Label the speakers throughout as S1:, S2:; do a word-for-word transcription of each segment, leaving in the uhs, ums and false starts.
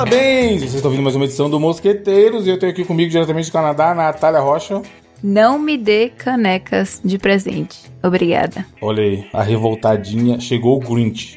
S1: Parabéns! Vocês estão ouvindo mais uma edição do Mosqueteiros e eu tenho aqui comigo diretamente do Canadá, a Natália Rocha.
S2: Não me dê canecas de presente. Obrigada.
S1: Olha aí, a revoltadinha. Chegou o Grinch.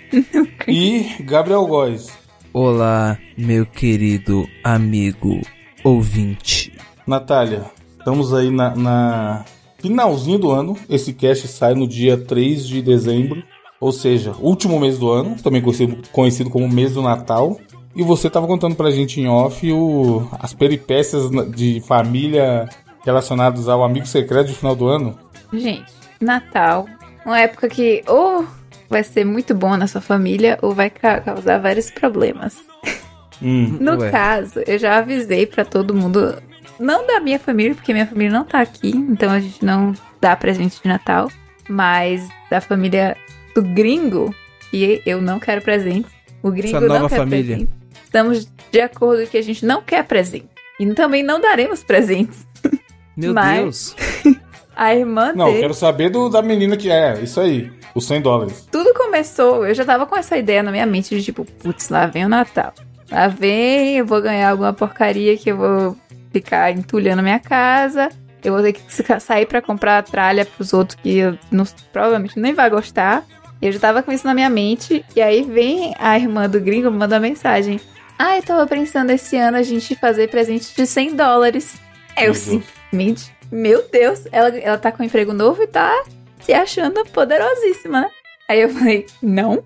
S1: E Gabriel Góes.
S3: Olá, meu querido amigo ouvinte.
S1: Natália, estamos aí na, na finalzinho do ano. Esse cast sai no dia três de dezembro. Ou seja, último mês do ano. Também conhecido, conhecido como mês do Natal. E você estava contando pra gente em off o, as peripécias de família relacionadas ao amigo secreto de final do ano.
S2: Gente, Natal, uma época que ou vai ser muito bom na sua família ou vai ca- causar vários problemas.
S1: Hum,
S2: no
S3: ué.
S2: caso, eu já avisei pra todo mundo, não da minha família, porque minha família não tá aqui, então a gente não dá presente de Natal, mas da família do gringo, e eu não quero presente. O gringo
S3: Sua nova
S2: não quer
S3: família.
S2: presente. Estamos de acordo que a gente não quer presente. E também não daremos presentes.
S3: Meu
S2: Mas-
S3: Deus.
S2: A irmã
S1: Não, eu
S2: dele...
S1: quero saber do, da menina que é, isso aí, os cem dólares.
S2: Tudo começou, eu já tava com essa ideia na minha mente de tipo, putz, lá vem o Natal. Lá vem, eu vou ganhar alguma porcaria que eu vou ficar entulhando a minha casa. Eu vou ter que sa- sair pra comprar a tralha pros outros que eu não- provavelmente nem vai gostar. Eu já tava com isso na minha mente. E aí vem a irmã do gringo me mandar mensagem. Ah, eu tava pensando esse ano a gente fazer presente de cem dólares. Eu
S1: Meu Deus.
S2: simplesmente, meu Deus, ela, ela tá com um emprego novo e tá se achando poderosíssima, né? Aí eu falei, não.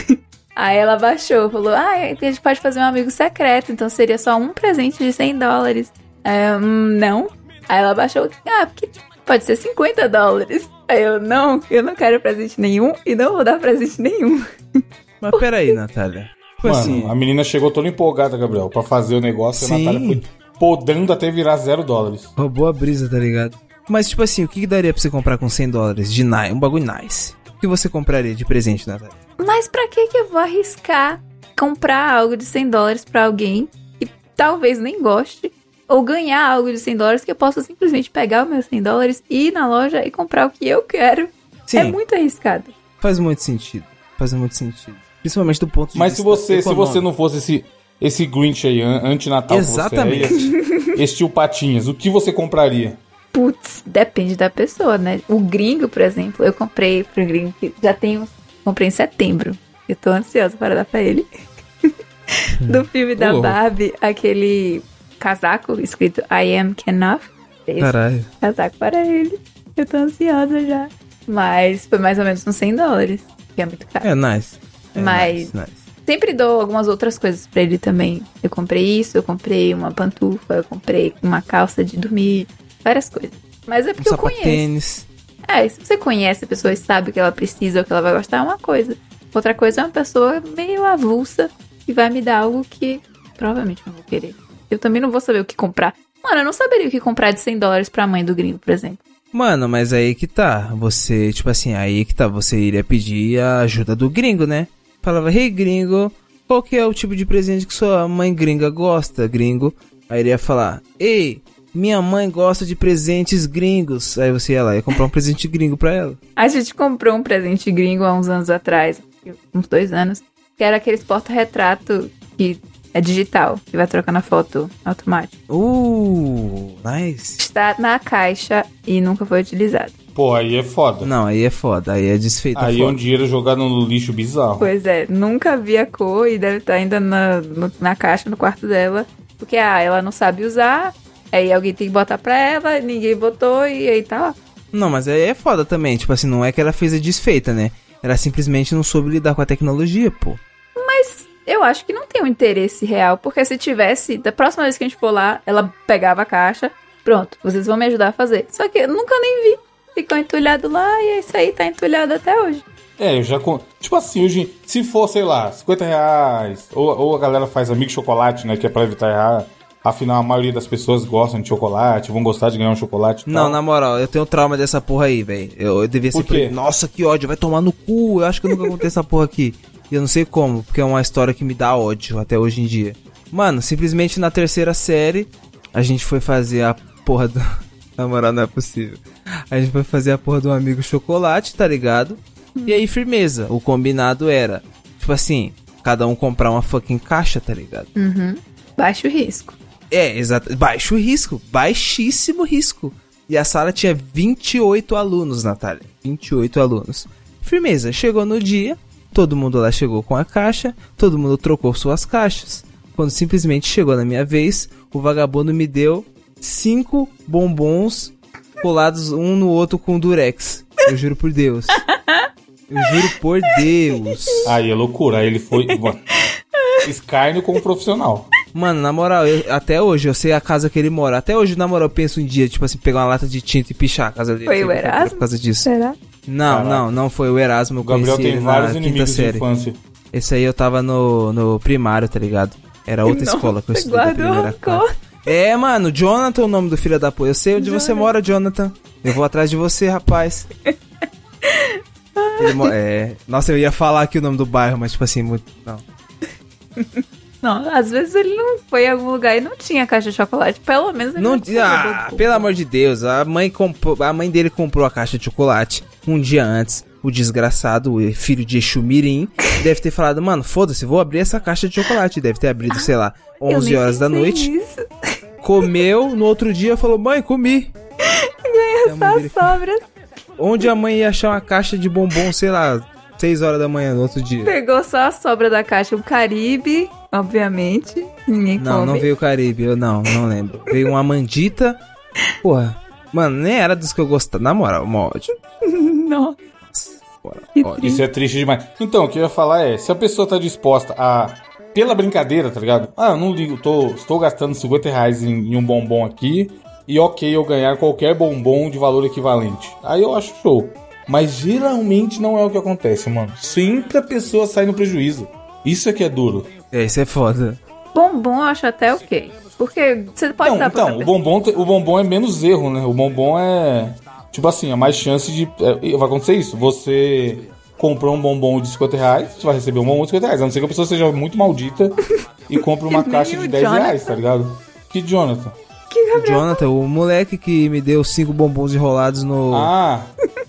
S2: Aí ela baixou, falou, ah, a gente pode fazer um amigo secreto, então seria só um presente de cem dólares. Aí eu, hum, não. Aí ela baixou, ah, porque pode ser cinquenta dólares. Aí eu, não, eu não quero presente nenhum e não vou dar presente nenhum.
S3: Mas peraí, Natália. Tipo
S1: Mano,
S3: assim,
S1: a menina chegou toda empolgada, Gabriel, pra fazer o negócio.
S3: Sim.
S1: E a Natália foi podando até virar zero dólares.
S3: roubou a brisa, tá ligado? Mas tipo assim, o que, que daria pra você comprar com cem dólares de nice, um bagulho nice? O que você compraria de presente, Natália?
S2: Mas pra que que eu vou arriscar comprar algo de cem dólares pra alguém que talvez nem goste? Ou ganhar algo de cem dólares que eu possa simplesmente pegar os meus cem dólares, ir na loja e comprar o que eu quero?
S3: Sim,
S2: É muito arriscado.
S3: faz muito sentido. Faz muito sentido. Principalmente do ponto de
S1: Mas se
S3: vista
S1: você, se
S3: econômico.
S1: você não fosse esse, esse Grinch aí, an- anti-Natal,
S3: Exatamente.
S1: que você é, esse, esse tio Patinhas, o que você compraria?
S2: Putz, depende da pessoa, né? O gringo, por exemplo, eu comprei pro gringo que já tem uns... Comprei em setembro. Eu tô ansiosa para dar pra ele. Do filme da
S3: Ô.
S2: Barbie, aquele casaco escrito I am Kenough. Esse
S3: Caralho.
S2: casaco para ele. Eu tô ansiosa já. Mas foi mais ou menos uns cem dólares. Que é muito caro.
S3: É nice. É
S2: Mas-
S3: nice, nice.
S2: Sempre dou algumas outras coisas pra ele também. Eu comprei isso, eu comprei uma pantufa, eu comprei uma calça de dormir, várias coisas. Mas é
S3: Um
S2: porque eu conheço.
S3: sapatênis.
S2: É, se você conhece a pessoa e sabe o que ela precisa ou que ela vai gostar, é uma coisa. Outra coisa é uma pessoa meio avulsa e vai me dar algo que provavelmente eu não vou querer. Eu também não vou saber o que comprar. Mano, eu não saberia o que comprar de cem dólares pra mãe do gringo, por exemplo.
S3: Mano, mas aí que tá. Você, tipo assim, aí que tá. Você iria pedir a ajuda do gringo, né? Falava, hey gringo, qual que é o tipo de presente que sua mãe gringa gosta, gringo? Aí ele ia falar, ei, minha mãe gosta de presentes gringos. Aí você ia lá e ia comprar um presente gringo pra ela.
S2: A gente comprou um presente gringo há uns anos atrás, uns dois anos, que era aqueles porta-retrato que é digital, que vai trocando a foto automático.
S3: Uh, nice.
S2: Está na caixa e nunca foi utilizado.
S1: Pô, aí é foda.
S3: Não, aí é foda, aí é desfeita
S1: Aí é
S3: foda.
S1: um dinheiro jogado no lixo bizarro.
S2: Pois é, nunca vi a cor e deve estar ainda na, no- na caixa, no quarto dela. Porque, ah, ela não sabe usar, aí alguém tem que botar pra ela, ninguém botou e aí tá lá.
S3: Não, mas aí é foda também, tipo assim, não é que ela fez a desfeita, né? Ela simplesmente não soube lidar com a tecnologia, pô.
S2: Mas eu acho que não tem um interesse real, porque se tivesse, da próxima vez que a gente for lá, ela pegava a caixa, pronto, vocês vão me ajudar a fazer. Só que eu nunca nem vi. Ficou entulhado lá e é isso aí, tá entulhado até hoje.
S1: É, eu já... con- Tipo assim, hoje, se for, sei lá, cinquenta reais, ou, ou a galera faz amigo chocolate, né, que é pra evitar errar. Afinal, a maioria das pessoas gostam de chocolate, vão gostar de ganhar um chocolate e
S3: Não,
S1: tal.
S3: na moral, eu tenho trauma dessa porra aí, velho. Eu, eu devia ser...
S1: Por quê?
S3: pre- Nossa, que ódio, vai tomar no cu. Eu acho que eu nunca contei essa porra aqui. E eu não sei como, porque é uma história que me dá ódio até hoje em dia. Mano, simplesmente na terceira série, a gente foi fazer a porra do... Na moral, não é possível. A gente foi fazer a porra do amigo chocolate, tá ligado? E aí, firmeza. O combinado era, tipo assim, cada um comprar uma fucking caixa, tá ligado?
S2: Uhum. Baixo risco.
S3: É, exato. Baixo risco. Baixíssimo risco. E a sala tinha vinte e oito alunos, Natália. vinte e oito alunos. Firmeza. Chegou no dia, todo mundo lá chegou com a caixa, todo mundo trocou suas caixas. Quando simplesmente chegou na minha vez, o vagabundo me deu cinco bombons colados um no outro com durex. Eu juro por Deus. Eu juro por Deus.
S1: Aí é loucura. Aí ele foi... Mano, escárnio como profissional.
S3: Mano, na moral, eu, até hoje eu sei a casa que ele mora. Até hoje, na moral, eu penso um dia, tipo assim, pegar uma lata de tinta e pichar a casa dele.
S2: Foi o Erasmo?
S3: Por causa disso.
S2: Será?
S3: Não,
S1: Caraca.
S3: não, não foi o Erasmo. Eu
S1: O Gabriel
S3: conheci
S1: tem
S3: ele
S1: vários
S3: na quinta
S1: inimigos de
S3: série.
S1: infância.
S3: Esse aí eu tava no, no primário, tá ligado? Era outra
S2: Nossa,
S3: escola que eu estudei da
S2: guardou
S3: primeira
S2: rancor.
S3: classe. É, mano, Jonathan é o nome do filho da puta. Eu sei onde você mora, Jonathan. Eu vou atrás de você, rapaz. Ele mo- é... Nossa, eu ia falar aqui o nome do bairro, mas tipo assim, muito... Não.
S2: Não, às vezes ele não foi em algum lugar e não tinha caixa de chocolate. Pelo menos ele
S3: Não,
S2: não tinha.
S3: ah, pelo amor de Deus, a mãe, comprou, a mãe dele comprou a caixa de chocolate um dia antes. O desgraçado, o filho de Exu Mirim, deve ter falado, mano, foda-se, vou abrir essa caixa de chocolate. Deve ter abrido, sei lá, onze horas da noite.
S2: Isso.
S3: Comeu, no outro dia falou, mãe, comi.
S2: Ganha só
S3: dele-
S2: sobras.
S3: Onde a mãe ia achar uma caixa de bombom, sei lá, seis horas da manhã no outro dia?
S2: Pegou só a sobra da caixa. O Caribe, obviamente. Ninguém
S3: Não,
S2: come.
S3: não veio o Caribe, eu não, não lembro. Veio uma mandita. Porra, mano, nem era dos que eu gostava. Na moral, mó ódio.
S2: Não.
S3: Porra,
S2: Que
S3: ódio.
S1: Isso é triste demais. Então, o que eu ia falar é, se a pessoa tá disposta a... Pela brincadeira, tá ligado? Ah, eu não ligo, tô, estou gastando cinquenta reais em, em um bombom aqui e ok eu ganhar qualquer bombom de valor equivalente. Aí eu acho show. Mas geralmente não é o que acontece, mano. Sempre a pessoa sai no prejuízo. Isso é que é duro.
S3: É, isso é foda.
S2: Bombom eu acho até ok. Porque você pode
S1: Não,
S2: dar pra
S1: então,
S2: outra
S1: o bombom, te- o bombom é menos erro, né? O bombom é... Tipo assim, é mais chance de... é, vai acontecer isso. Você comprou um bombom de cinquenta reais, você vai receber um bombom de cinquenta reais. A não ser que a pessoa seja muito maldita e compre uma
S2: Nem
S1: caixa
S2: o
S1: de dez
S2: Jonathan.
S1: reais, tá ligado? Que Jonathan?
S3: O Jonathan, o moleque que me deu cinco bombons enrolados no...
S1: Ah,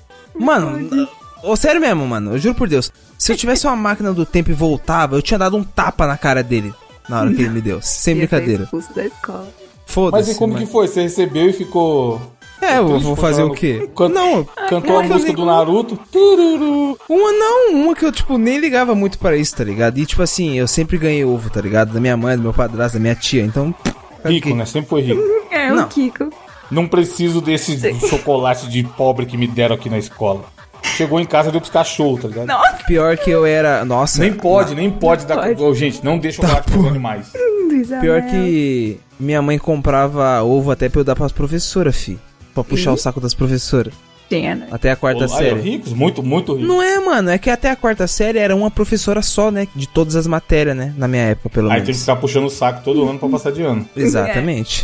S3: Mano, ô, sério mesmo, mano, eu juro por Deus. Se eu tivesse uma máquina do tempo e voltava, eu tinha dado um tapa na cara dele na hora que ele me deu. Sem
S2: Ia ser
S3: brincadeira.
S2: expulso da escola.
S3: Foda-se.
S1: mas e como
S3: mano.
S1: que foi? Você recebeu e ficou...
S3: É, eu
S1: triste
S3: vou
S1: por
S3: fazer
S1: causa
S3: o quê?
S1: do- Can-
S3: Não,
S1: Cantou a
S3: uma que eu
S1: música
S3: ligo-
S1: do Naruto. Tururu.
S3: Uma não, uma que eu, tipo, nem ligava muito pra isso, tá ligado? E, tipo assim, eu sempre ganhei ovo, tá ligado? Da minha mãe, do meu padrasto, da minha tia, então...
S1: Rico, né? Sempre foi rico.
S2: É,
S3: Não.
S2: o Kiko.
S1: Não preciso desse chocolate de pobre que me deram aqui na escola. Chegou em casa, deu pros cachorros, tá ligado?
S2: Nossa,
S3: Pior que eu era... Nossa.
S1: Nem pode, nem pode dar...
S2: Pode.
S1: Ô, gente, não dê chocolate pros animais.
S2: Luiz
S3: Pior
S2: Amel.
S3: que minha mãe comprava ovo até pra eu dar pras professoras, fi. Pra puxar
S2: Ih.
S3: o saco das professoras.
S2: Tinha, né?
S3: Até a quarta
S1: Ô, aí, ó,
S3: série.
S1: ricos, muito, muito ricos.
S3: Não é, mano. É que até a quarta série era uma professora só, né? De todas as matérias, né? Na minha época, pelo
S1: Aí
S3: menos.
S1: teve que ficar puxando o saco todo ano pra passar de ano.
S3: Exatamente.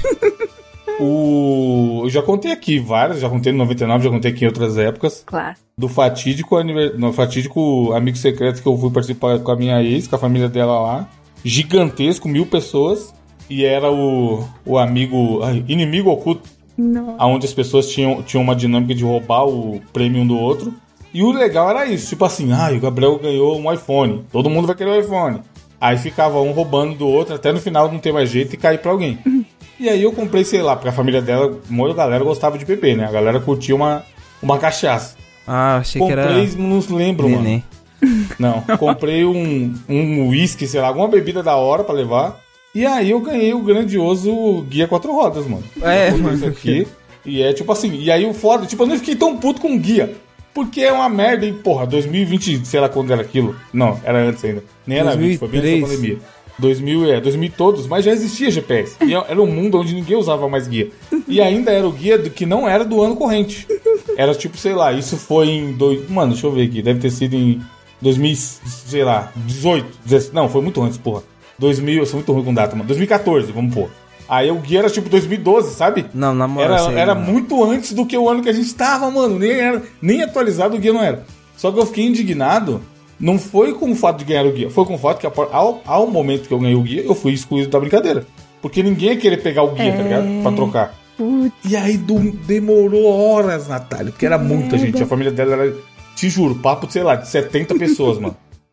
S1: O... Eu já contei aqui várias, já contei no noventa e nove, já contei aqui em outras épocas.
S2: Claro.
S1: Do fatídico, aniver... no fatídico amigo secreto que eu fui participar com a minha ex, com a família dela lá. Gigantesco, mil pessoas. E era o, o amigo, ai, inimigo oculto,
S2: Não.
S1: onde as pessoas tinham, tinham uma dinâmica de roubar o prêmio um do outro. E o legal era isso, tipo assim, ah, o Gabriel ganhou um iPhone, todo mundo vai querer um iPhone. Aí ficava um roubando do outro, até no final não ter mais jeito e cair pra alguém. E aí eu comprei, sei lá, porque a família dela, a galera gostava de beber, né? A galera curtia uma, uma cachaça.
S3: Ah, achei
S1: Comprei,
S3: que era...
S1: não lembro, mano.
S3: Neném.
S1: Não, comprei um um whisky, sei lá, alguma bebida da hora pra levar. E aí eu ganhei o grandioso Guia Quatro Rodas, mano.
S3: É,
S1: Eu comprei
S3: mano.
S1: isso aqui. E é tipo assim, e aí o foda, tipo, eu não fiquei tão puto com o guia. Porque é uma merda, e porra, dois mil e vinte, sei lá quando era aquilo. Não, era antes ainda. Nem era vinte, foi bem antes da pandemia. dois mil, é, dois mil todos, mas já existia G P S. E era um mundo onde ninguém usava mais guia. E ainda era o guia do, que não era do ano corrente. Era tipo, sei lá, isso foi em... Dois, mano, deixa eu ver aqui, deve ter sido em dois mil, sei lá, dezoito, dezessete, não, foi muito antes, porra. dois mil, eu sou muito ruim com data, mano. dois mil e catorze, vamos pôr. Aí o guia era tipo dois mil e doze, sabe?
S3: Não, na moral,
S1: Era,
S3: sei,
S1: era
S3: mano.
S1: muito antes do que o ano que a gente tava, mano. Nem, era, nem atualizado o guia não era. Só que eu fiquei indignado. Não foi com o fato de ganhar o guia. Foi com o fato que ao, ao momento que eu ganhei o guia, eu fui excluído da brincadeira. Porque ninguém ia querer pegar o guia,
S2: É.
S1: tá ligado? Pra trocar.
S2: Putz.
S1: E aí do- demorou horas, Natália. Porque era muita gente. A família dela era, te juro, papo, sei lá, de setenta pessoas, mano.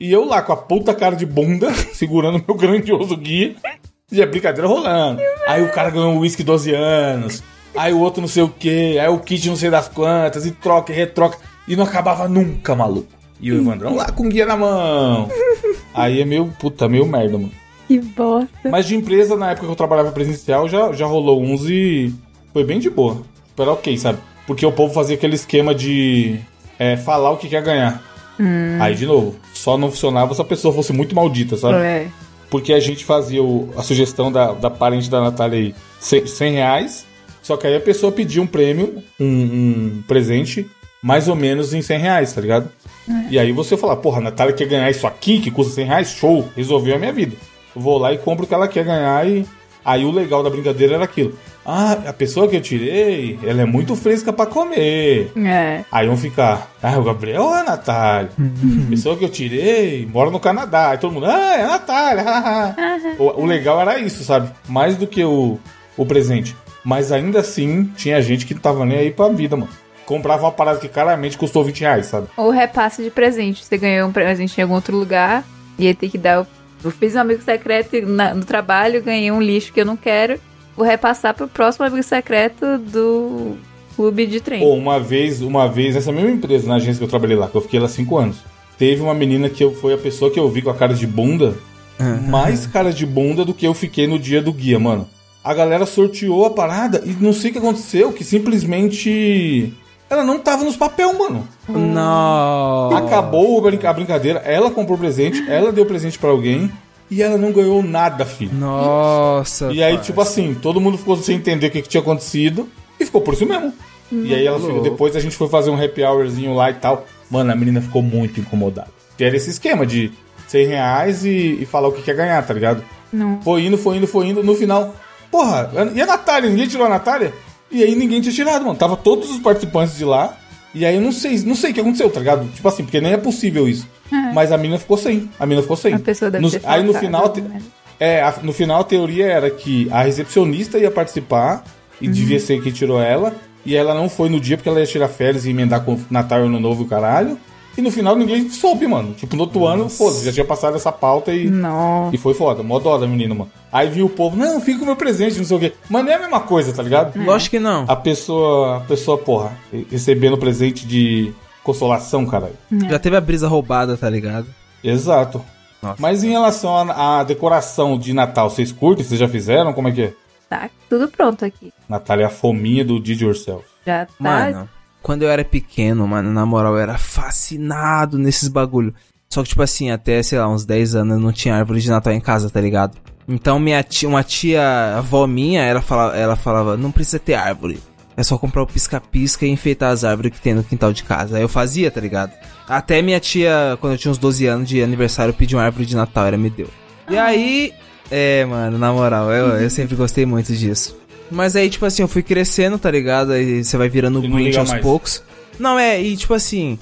S1: E eu lá com a puta cara de bunda, segurando meu grandioso guia, e a brincadeira rolando. Aí o cara ganhou um uísque doze anos, aí o outro não sei o que, aí o kit não sei das quantas, e troca e retroca, e não acabava nunca, maluco. E o Evandrão lá com o guia na mão. Aí é meio, puta, meio merda, mano.
S2: Que bosta.
S1: Mas de empresa, na época que eu trabalhava presencial, já, já rolou uns e foi bem de boa. Era ok, sabe? Porque o povo fazia aquele esquema de é, falar o que quer ganhar. Hum. Aí, de novo, só não funcionava se a pessoa fosse muito maldita, sabe? É. Porque a gente fazia o, a sugestão da, da parente da Natália aí, cem reais, só que aí a pessoa pedia um prêmio, um, um presente, mais ou menos em cem reais, tá ligado? É. E aí você fala, porra, a Natália quer ganhar isso aqui, que custa cem reais, show, resolveu a minha vida. Eu vou lá e compro o que ela quer ganhar e... Aí o legal da brincadeira era aquilo. Ah, a pessoa que eu tirei, ela é muito fresca pra comer. É. Aí vão ficar, ah, o Gabriel ou a Natália? A pessoa que eu tirei mora no Canadá. Aí todo mundo, ah, é a Natália. o, o legal era isso, sabe? Mais do que o, o presente. Mas ainda assim, tinha gente que não tava nem aí pra vida, mano. Comprava uma parada que claramente custou vinte reais, sabe?
S2: Ou repasse de presente. Você ganhou um presente em algum outro lugar e aí tem que dar... Eu fiz um amigo secreto na, no trabalho, ganhei um lixo que eu não quero. Vou repassar pro próximo amigo secreto do clube de trem.
S1: Pô, uma vez, uma vez, essa mesma empresa, na agência que eu trabalhei lá, que eu fiquei lá cinco anos, teve uma menina que eu, foi a pessoa que eu vi com a cara de bunda, uhum. mais cara de bunda do que eu fiquei no dia do guia, mano. A galera sorteou a parada e não sei o que aconteceu, que simplesmente... Ela não tava nos papel, mano.
S3: Não.
S1: Acabou a, brinca- a brincadeira, ela comprou presente, ela deu presente pra alguém e ela não ganhou nada, filho.
S3: Nossa.
S1: E aí, parça. Tipo assim, todo mundo ficou sem entender o que, que tinha acontecido e ficou por isso mesmo. Hum, e aí ela ficou, depois a gente foi fazer um happy hourzinho lá e tal. Mano, a menina ficou muito incomodada. Que era esse esquema de cem reais e, e falar o que quer ganhar, tá ligado?
S2: Não.
S1: Foi indo, foi indo, foi indo. No final, porra, e a Natália? Ninguém tirou a Natália? E aí ninguém tinha tirado, mano. Tava todos os participantes de lá. E aí eu não sei, não sei o que aconteceu, tá ligado? Tipo assim, porque nem é possível isso. É. Mas a menina ficou sem. A menina ficou sem.
S2: A pessoa deve
S1: Nos,
S2: ter
S1: aí no final,
S2: te,
S1: é, a, no final a teoria era que a recepcionista ia participar e uhum. devia ser quem tirou ela. E ela não foi no dia porque ela ia tirar férias e emendar com Natal e Ano Novo e o caralho. E no final ninguém soube, mano. Tipo, no outro Nossa. ano, foda-se, já tinha passado essa pauta e...
S2: Nossa.
S1: E foi foda, mó dó da menina, mano. Aí viu o povo, não, fica com o meu presente, não sei o quê. Mas não é a mesma coisa, tá ligado?
S3: É. Lógico que não.
S1: A pessoa, a pessoa, porra, recebendo presente de consolação, caralho.
S3: É. Já teve a brisa roubada, tá ligado?
S1: Exato. Nossa. Mas em relação à decoração de Natal, vocês curtem? Vocês já fizeram? Como é que é?
S2: Tá tudo pronto aqui.
S1: Natália é a fominha do Did Yourself.
S2: Já tá...
S3: Mano... Quando eu era pequeno, mano, na moral, eu era fascinado nesses bagulho. Só que, tipo assim, até, sei lá, uns dez anos eu não tinha árvore de Natal em casa, tá ligado? Então, minha tia, uma tia, avó minha, ela falava, ela falava, não precisa ter árvore. É só comprar o pisca-pisca e enfeitar as árvores que tem no quintal de casa. Aí eu fazia, tá ligado? Até minha tia, quando eu tinha uns doze anos de aniversário, pediu uma árvore de Natal, ela me deu. E aí, é, mano, na moral, eu, eu sempre gostei muito disso. Mas aí, tipo assim, eu fui crescendo, tá ligado? Aí você vai virando o Grinch aos mais. poucos. Não, é, e tipo assim...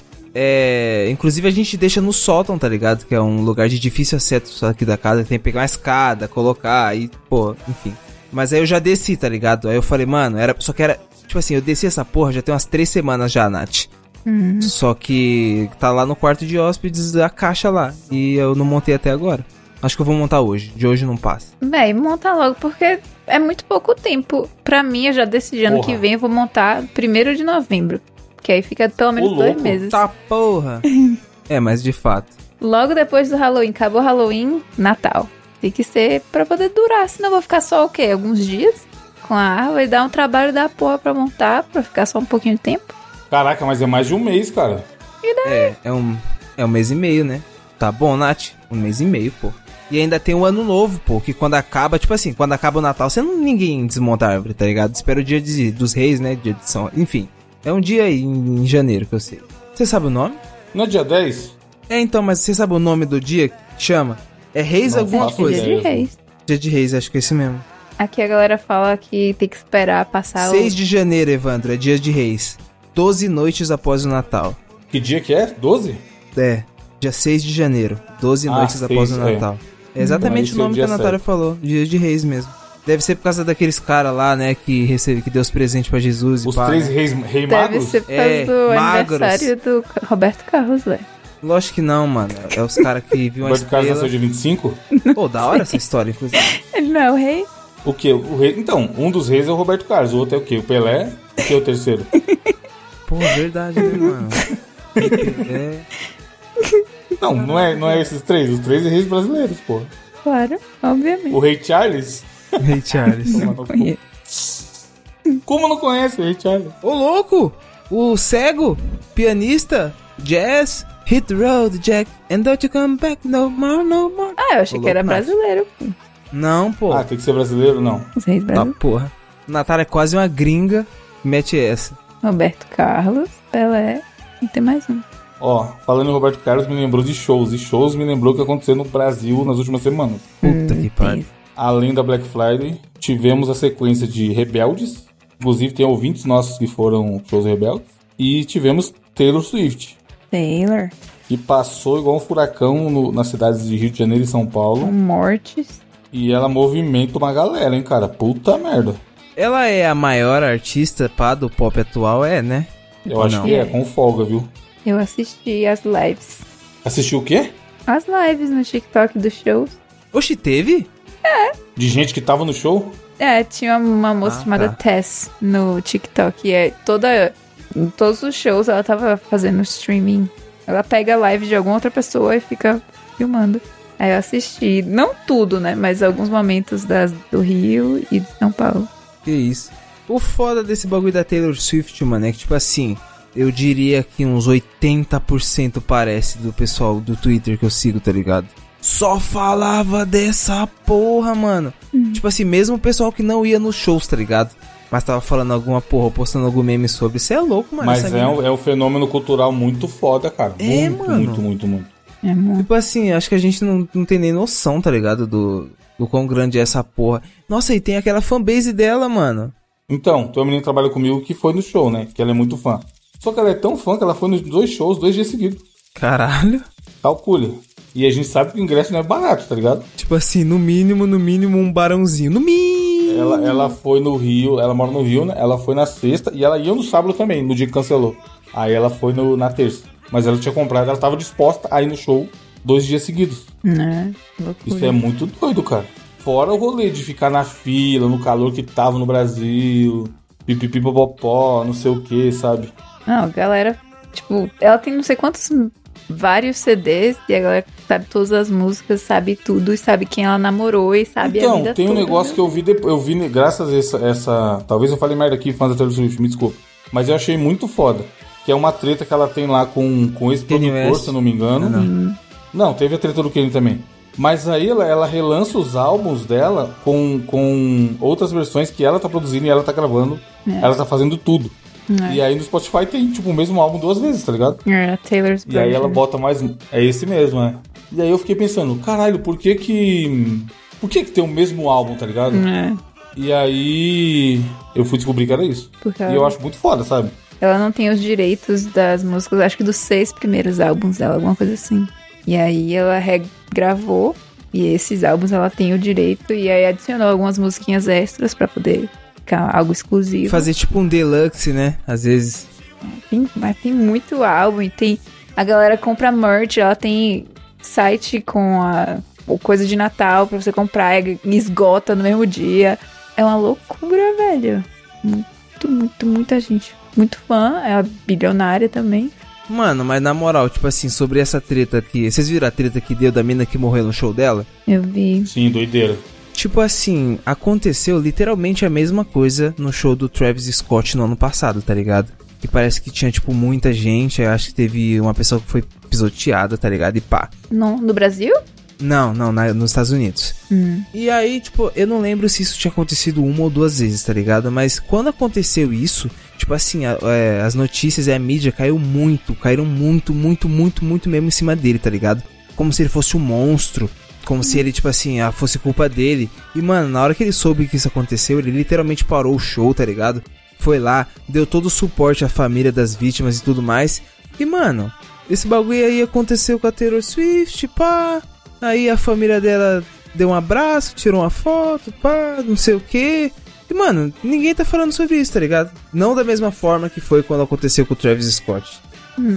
S3: É, inclusive a gente deixa no sótão, tá ligado? Que é um lugar de difícil acesso aqui da casa. Tem que pegar uma escada, colocar, aí, pô, enfim. Mas aí eu já desci, tá ligado? Aí eu falei, mano, era, só que era... Tipo assim, eu desci essa porra já tem umas três semanas já, Nath. Uhum. Só que tá lá no quarto de hóspedes a caixa lá. E eu não montei até agora. Acho que eu vou montar hoje. De hoje não passa.
S2: Véi, monta logo, porque é muito pouco tempo. Pra mim, eu já decidi ano que vem, eu vou montar primeiro de novembro. Que aí fica pelo menos dois meses.
S3: Tá porra. É, mas de fato.
S2: Logo depois do Halloween. Acabou Halloween, Natal. Tem que ser pra poder durar. Senão eu vou ficar só o quê? Alguns dias com a árvore. Dá um trabalho da porra pra montar. Pra ficar só um pouquinho de tempo.
S1: Caraca, mas é mais de um mês, cara.
S2: E daí?
S3: É, é um, é um mês e meio, né? Tá bom, Nath? Um mês e meio, pô. E ainda tem o ano novo, pô, que quando acaba, tipo assim, quando acaba o Natal, você não, ninguém desmonta a árvore, tá ligado? Espera o dia de, dos reis, né, dia de São... Enfim, é um dia aí em, em janeiro que eu sei. Você sabe o nome?
S1: Não é dia dez?
S3: É, então, mas você sabe o nome do dia que chama? É Reis não, alguma coisa?
S2: Dia de Reis.
S3: Dia de Reis, acho que é esse mesmo.
S2: Aqui a galera fala que tem que esperar passar
S3: seis
S2: o...
S3: de janeiro, Evandro, é dia de Reis. doze noites após o Natal.
S1: Que dia que é? doze?
S3: É, dia seis de janeiro. doze ah, noites seis, após o Natal. É. É exatamente então, o nome que a Natália certo. falou, Dia de Reis mesmo. Deve ser por causa daqueles caras lá, né, que recebe, que deu os presentes pra Jesus.
S1: Os
S3: e pá,
S1: três
S3: né?
S1: reis rei magros?
S2: Deve ser por causa é, do magros. aniversário do Roberto Carlos, velho.
S3: Lógico que não, mano. É os caras que viu uma
S1: Roberto Carlos
S3: estrela.
S1: nasceu dia vinte e cinco?
S3: Pô, da hora essa história, inclusive.
S2: Ele não é o rei?
S1: O quê? O rei... Então, um dos reis é o Roberto Carlos, o outro é o quê? O Pelé? O que é o terceiro?
S3: Pô, verdade, né, mano? É...
S1: Não, não é, não é esses três. Os três reis brasileiros, pô.
S2: Claro, obviamente.
S1: O rei Charles?
S3: Rei Charles.
S1: Toma no cu. Como não conhece o rei Charles?
S3: Ô, louco! O cego, pianista, jazz, hit the road, Jack, and don't you come back no more, no more.
S2: Ah, eu achei
S3: Ô,
S2: que era
S3: louco,
S2: brasileiro. Pô.
S3: Não, pô.
S1: Ah, tem que ser brasileiro? Não.
S2: Os reis
S3: Tá,
S2: brasileiros.
S3: porra. Natália é quase uma gringa. Mete essa.
S2: Roberto Carlos, Pelé. E tem mais um.
S1: Ó, falando em Roberto Carlos, me lembrou de shows. E shows me lembrou o que aconteceu no Brasil nas últimas semanas.
S3: Puta
S2: Hum,
S3: que pariu.
S1: Além da Black Friday, tivemos a sequência de Rebeldes. Inclusive, tem ouvintes nossos que foram shows rebeldes. E tivemos Taylor Swift,
S2: Taylor.
S1: que passou igual um furacão no- nas cidades de Rio de Janeiro e São
S2: Com
S1: Paulo.
S2: mortes.
S1: E ela movimenta uma galera, hein, cara? Puta merda.
S3: Ela é a maior artista, pá, do pop atual, é, né?
S1: Eu
S3: Ou
S1: acho
S3: não?
S1: que é, com folga, viu?
S2: Eu assisti as lives.
S1: Assistiu o quê?
S2: As lives no TikTok dos shows.
S3: Oxi, teve?
S1: De gente que tava no show?
S2: É, tinha uma moça
S3: Ah,
S2: chamada
S3: tá.
S2: Tess no TikTok. E é toda. Em todos os shows ela tava fazendo streaming. Ela pega a live de alguma outra pessoa e fica filmando. Aí eu assisti, não tudo, né? Mas alguns momentos das, do Rio e de São Paulo.
S3: Que isso. O foda desse bagulho da Taylor Swift, mano, é que, tipo assim, eu diria que uns oitenta por cento parece do pessoal do Twitter que eu sigo, tá ligado? Só falava dessa porra, mano.
S2: Hum.
S3: Tipo assim, mesmo o pessoal que não ia nos shows, tá ligado? Mas tava falando alguma porra, postando algum meme sobre. Isso é louco, mano.
S1: Mas
S3: essa
S1: é
S3: mina.
S1: um, é um fenômeno cultural muito foda, cara.
S3: É,
S1: muito,
S3: mano.
S1: muito, muito, muito.
S2: É muito.
S3: Tipo assim, acho que a gente não, não tem nem noção, tá ligado? Do, do quão grande é essa porra. Nossa, e tem aquela fanbase dela, mano.
S1: Então, tem uma menina que trabalha comigo que foi no show, né? Que ela é muito fã. Só que ela é tão fã que ela foi nos dois shows, dois dias seguidos.
S3: Caralho.
S1: Calcule. E a gente sabe que o ingresso não é barato, tá ligado?
S3: Tipo assim, no mínimo, no mínimo, um barãozinho. No mínimo.
S1: Ela, ela foi no Rio, ela mora no Rio, né? Ela foi na sexta e ela ia no sábado também, no dia que cancelou. Aí ela foi no, na terça. Mas ela tinha comprado, ela tava disposta a ir no show dois dias seguidos.
S2: Né? Loucura.
S1: Isso é muito doido, cara. Fora o rolê de ficar na fila, no calor que tava no Brasil, pipipipopopó, não sei o que, sabe?
S2: Não, galera, tipo, ela tem não sei quantos, vários C Ds, e a galera sabe todas as músicas, sabe tudo, e sabe quem ela namorou, e sabe a
S1: Então,
S2: vida
S1: tem um
S2: toda.
S1: negócio que eu vi depois, eu vi né, graças a essa, essa... Talvez eu falei merda aqui, fãs da Taylor Swift, me desculpa. Mas eu achei muito foda. Que é uma treta que ela tem lá com, com esse
S3: Kanye
S1: produtor,
S3: West.
S1: se eu não me engano.
S3: Ah, não.
S1: Não, teve a treta do Kanye também. Mas aí ela, ela relança os álbuns dela com, com outras versões que ela tá produzindo e ela tá gravando.
S2: É.
S1: Ela tá fazendo tudo.
S2: É.
S1: E aí no Spotify tem, tipo, o mesmo álbum duas vezes, tá ligado?
S2: É, a Taylor's
S1: E aí ela
S2: version.
S1: bota mais... É esse mesmo, né? E aí eu fiquei pensando, caralho, por que que... Por que que tem o mesmo álbum, tá ligado?
S2: É,
S1: E aí eu fui descobrir que era isso.
S2: porque
S1: E
S2: ela,
S1: eu acho muito foda, sabe?
S2: ela não tem os direitos das músicas, acho que dos seis primeiros álbuns dela, alguma coisa assim. E aí ela regravou, e esses álbuns ela tem o direito, e aí adicionou algumas musiquinhas extras pra poder ficar algo exclusivo.
S3: Fazer tipo um deluxe, né? Às vezes.
S2: Tem, mas tem muito álbum, e tem... A galera compra merch, ela tem site com a ou coisa de Natal pra você comprar, e esgota no mesmo dia. É uma loucura, velho. Muito, muito, muita gente. Muito fã, é bilionária também.
S3: Mano, mas na moral, tipo assim, sobre essa treta aqui. Vocês viram a treta que deu da mina que morreu no show dela?
S2: Eu vi.
S1: Sim, doideira.
S3: Tipo assim, aconteceu literalmente a mesma coisa no show do Travis Scott no ano passado, tá ligado? E parece que tinha, tipo, muita gente. Eu acho que teve uma pessoa que foi pisoteada, tá ligado? E pá.
S2: No, no Brasil?
S3: Não, não, na, nos Estados Unidos.
S2: Hum.
S3: E aí, tipo, eu não lembro se isso tinha acontecido uma ou duas vezes, tá ligado? Mas quando aconteceu isso, tipo assim, a, é, as notícias e a mídia caiu muito, caíram muito, muito, muito, muito mesmo em cima dele, tá ligado? Como se ele fosse um monstro, como se ele, tipo assim, ah, fosse culpa dele. E, mano, na hora que ele soube que isso aconteceu, ele literalmente parou o show, tá ligado? Foi lá, deu todo o suporte à família das vítimas e tudo mais. E, mano, esse bagulho aí aconteceu com a Taylor Swift, pá. Aí a família dela deu um abraço, tirou uma foto, pá, não sei o que. E, mano, ninguém tá falando sobre isso, tá ligado? Não da mesma forma que foi quando aconteceu com o Travis Scott.
S2: Hum.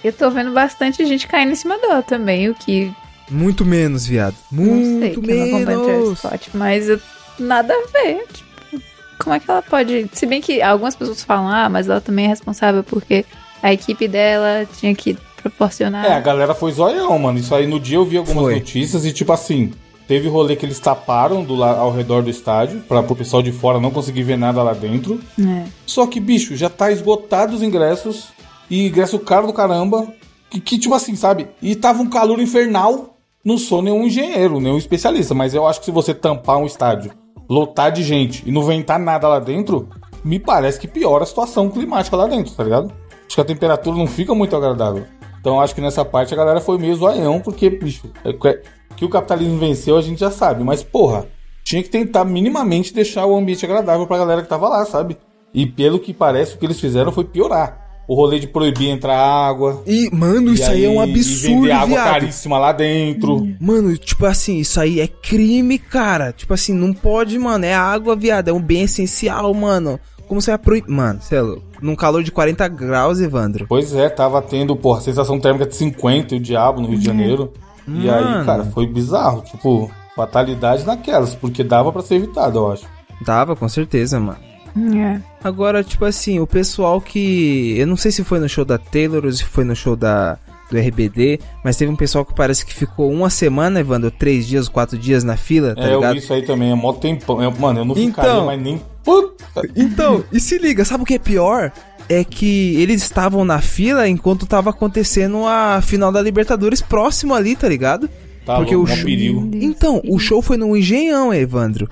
S2: Eu tô vendo bastante gente caindo em cima dela também, o que...
S3: Muito menos, viado. Muito
S2: não sei, que eu não acompanho o Travis
S3: menos.
S2: Scott, mas eu- nada a ver. Tipo, como é que ela pode... Se bem que algumas pessoas falam, ah, mas ela também é responsável porque a equipe dela tinha que proporcionar...
S1: É, a galera foi zoião, mano. Isso aí no dia eu vi algumas
S3: Foi.
S1: notícias e tipo assim, teve rolê que eles taparam do la- ao redor do estádio, pra pro pessoal de fora não conseguir ver nada lá dentro.
S2: É.
S1: Só que, bicho, já tá esgotado os ingressos, e ingresso caro do caramba, que, que tipo assim, sabe? E tava um calor infernal, não sou nenhum engenheiro, nenhum especialista, mas eu acho que se você tampar um estádio, lotar de gente e não ventar nada lá dentro, me parece que piora a situação climática lá dentro, tá ligado? Acho que a temperatura não fica muito agradável. Então eu acho que nessa parte a galera foi meio zoaião, porque, bicho, é, é, que o capitalismo venceu a gente já sabe, mas porra, tinha que tentar minimamente deixar o ambiente agradável pra galera que tava lá, sabe? E pelo que parece, o que eles fizeram foi piorar. O rolê de proibir entrar água.
S3: E, mano,
S1: e
S3: isso aí, é um
S1: e
S3: absurdo,
S1: vender água
S3: viado.
S1: caríssima lá dentro.
S3: Mano, tipo assim, isso aí é crime, cara. Tipo assim, não pode, mano. É água, viado. É um bem essencial, mano. Como você vai proibir? Mano, você é louco. Num calor de quarenta graus, Evandro.
S1: Pois é, tava tendo, porra, sensação térmica de cinquenta e o diabo no Rio de Janeiro. E aí,
S3: Mano.
S1: cara, foi bizarro. Tipo, fatalidade naquelas, porque dava pra ser evitado, eu acho.
S3: Dava, com certeza, mano.
S2: É.
S3: Agora, tipo assim, o pessoal que... Eu não sei se foi no show da Taylor ou se foi no show da... do R B D, mas teve um pessoal que parece que ficou uma semana, Evandro, três dias, quatro dias na fila, tá
S1: é,
S3: ligado?
S1: eu vi isso aí também, é mó tempão. Eu- mano, eu não
S3: Então.
S1: ficaria, mas nem... Puta.
S3: Então, e se liga, sabe o que é pior? É que eles estavam na fila enquanto tava acontecendo a final da Libertadores próximo ali, tá ligado?
S1: Tá
S3: Porque
S1: louco,
S3: o
S1: mó
S3: show-
S1: perigo.
S3: Então, o show foi no Engenhão, Evandro.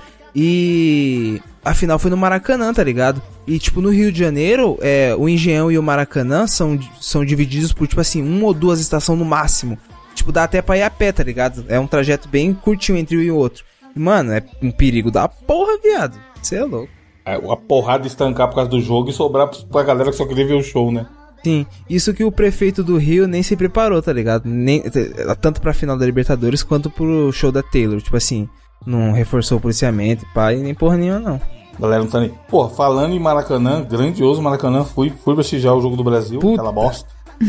S3: E a final foi no Maracanã, tá ligado? E, tipo, no Rio de Janeiro, é, o Engenhão e o Maracanã são, são divididos por, tipo assim, uma ou duas estações no máximo. Tipo, dá até pra ir a pé, tá ligado? É um trajeto bem curtinho entre um e o outro. E, mano, é um perigo da porra, viado. Você é louco.
S1: É, a porrada estancar por causa do jogo e sobrar pra galera que só queria ver o show, né?
S3: Sim, isso que o prefeito do Rio nem se preparou, tá ligado? Nem, tanto pra final da Libertadores quanto pro show da Taylor. Tipo assim, não reforçou o policiamento, pá, e nem porra nenhuma, não.
S1: Galera não tá nem... Pô, falando em Maracanã, grandioso Maracanã, fui, fui prestigiar o Jogo do Brasil,
S3: Puta.
S1: aquela bosta.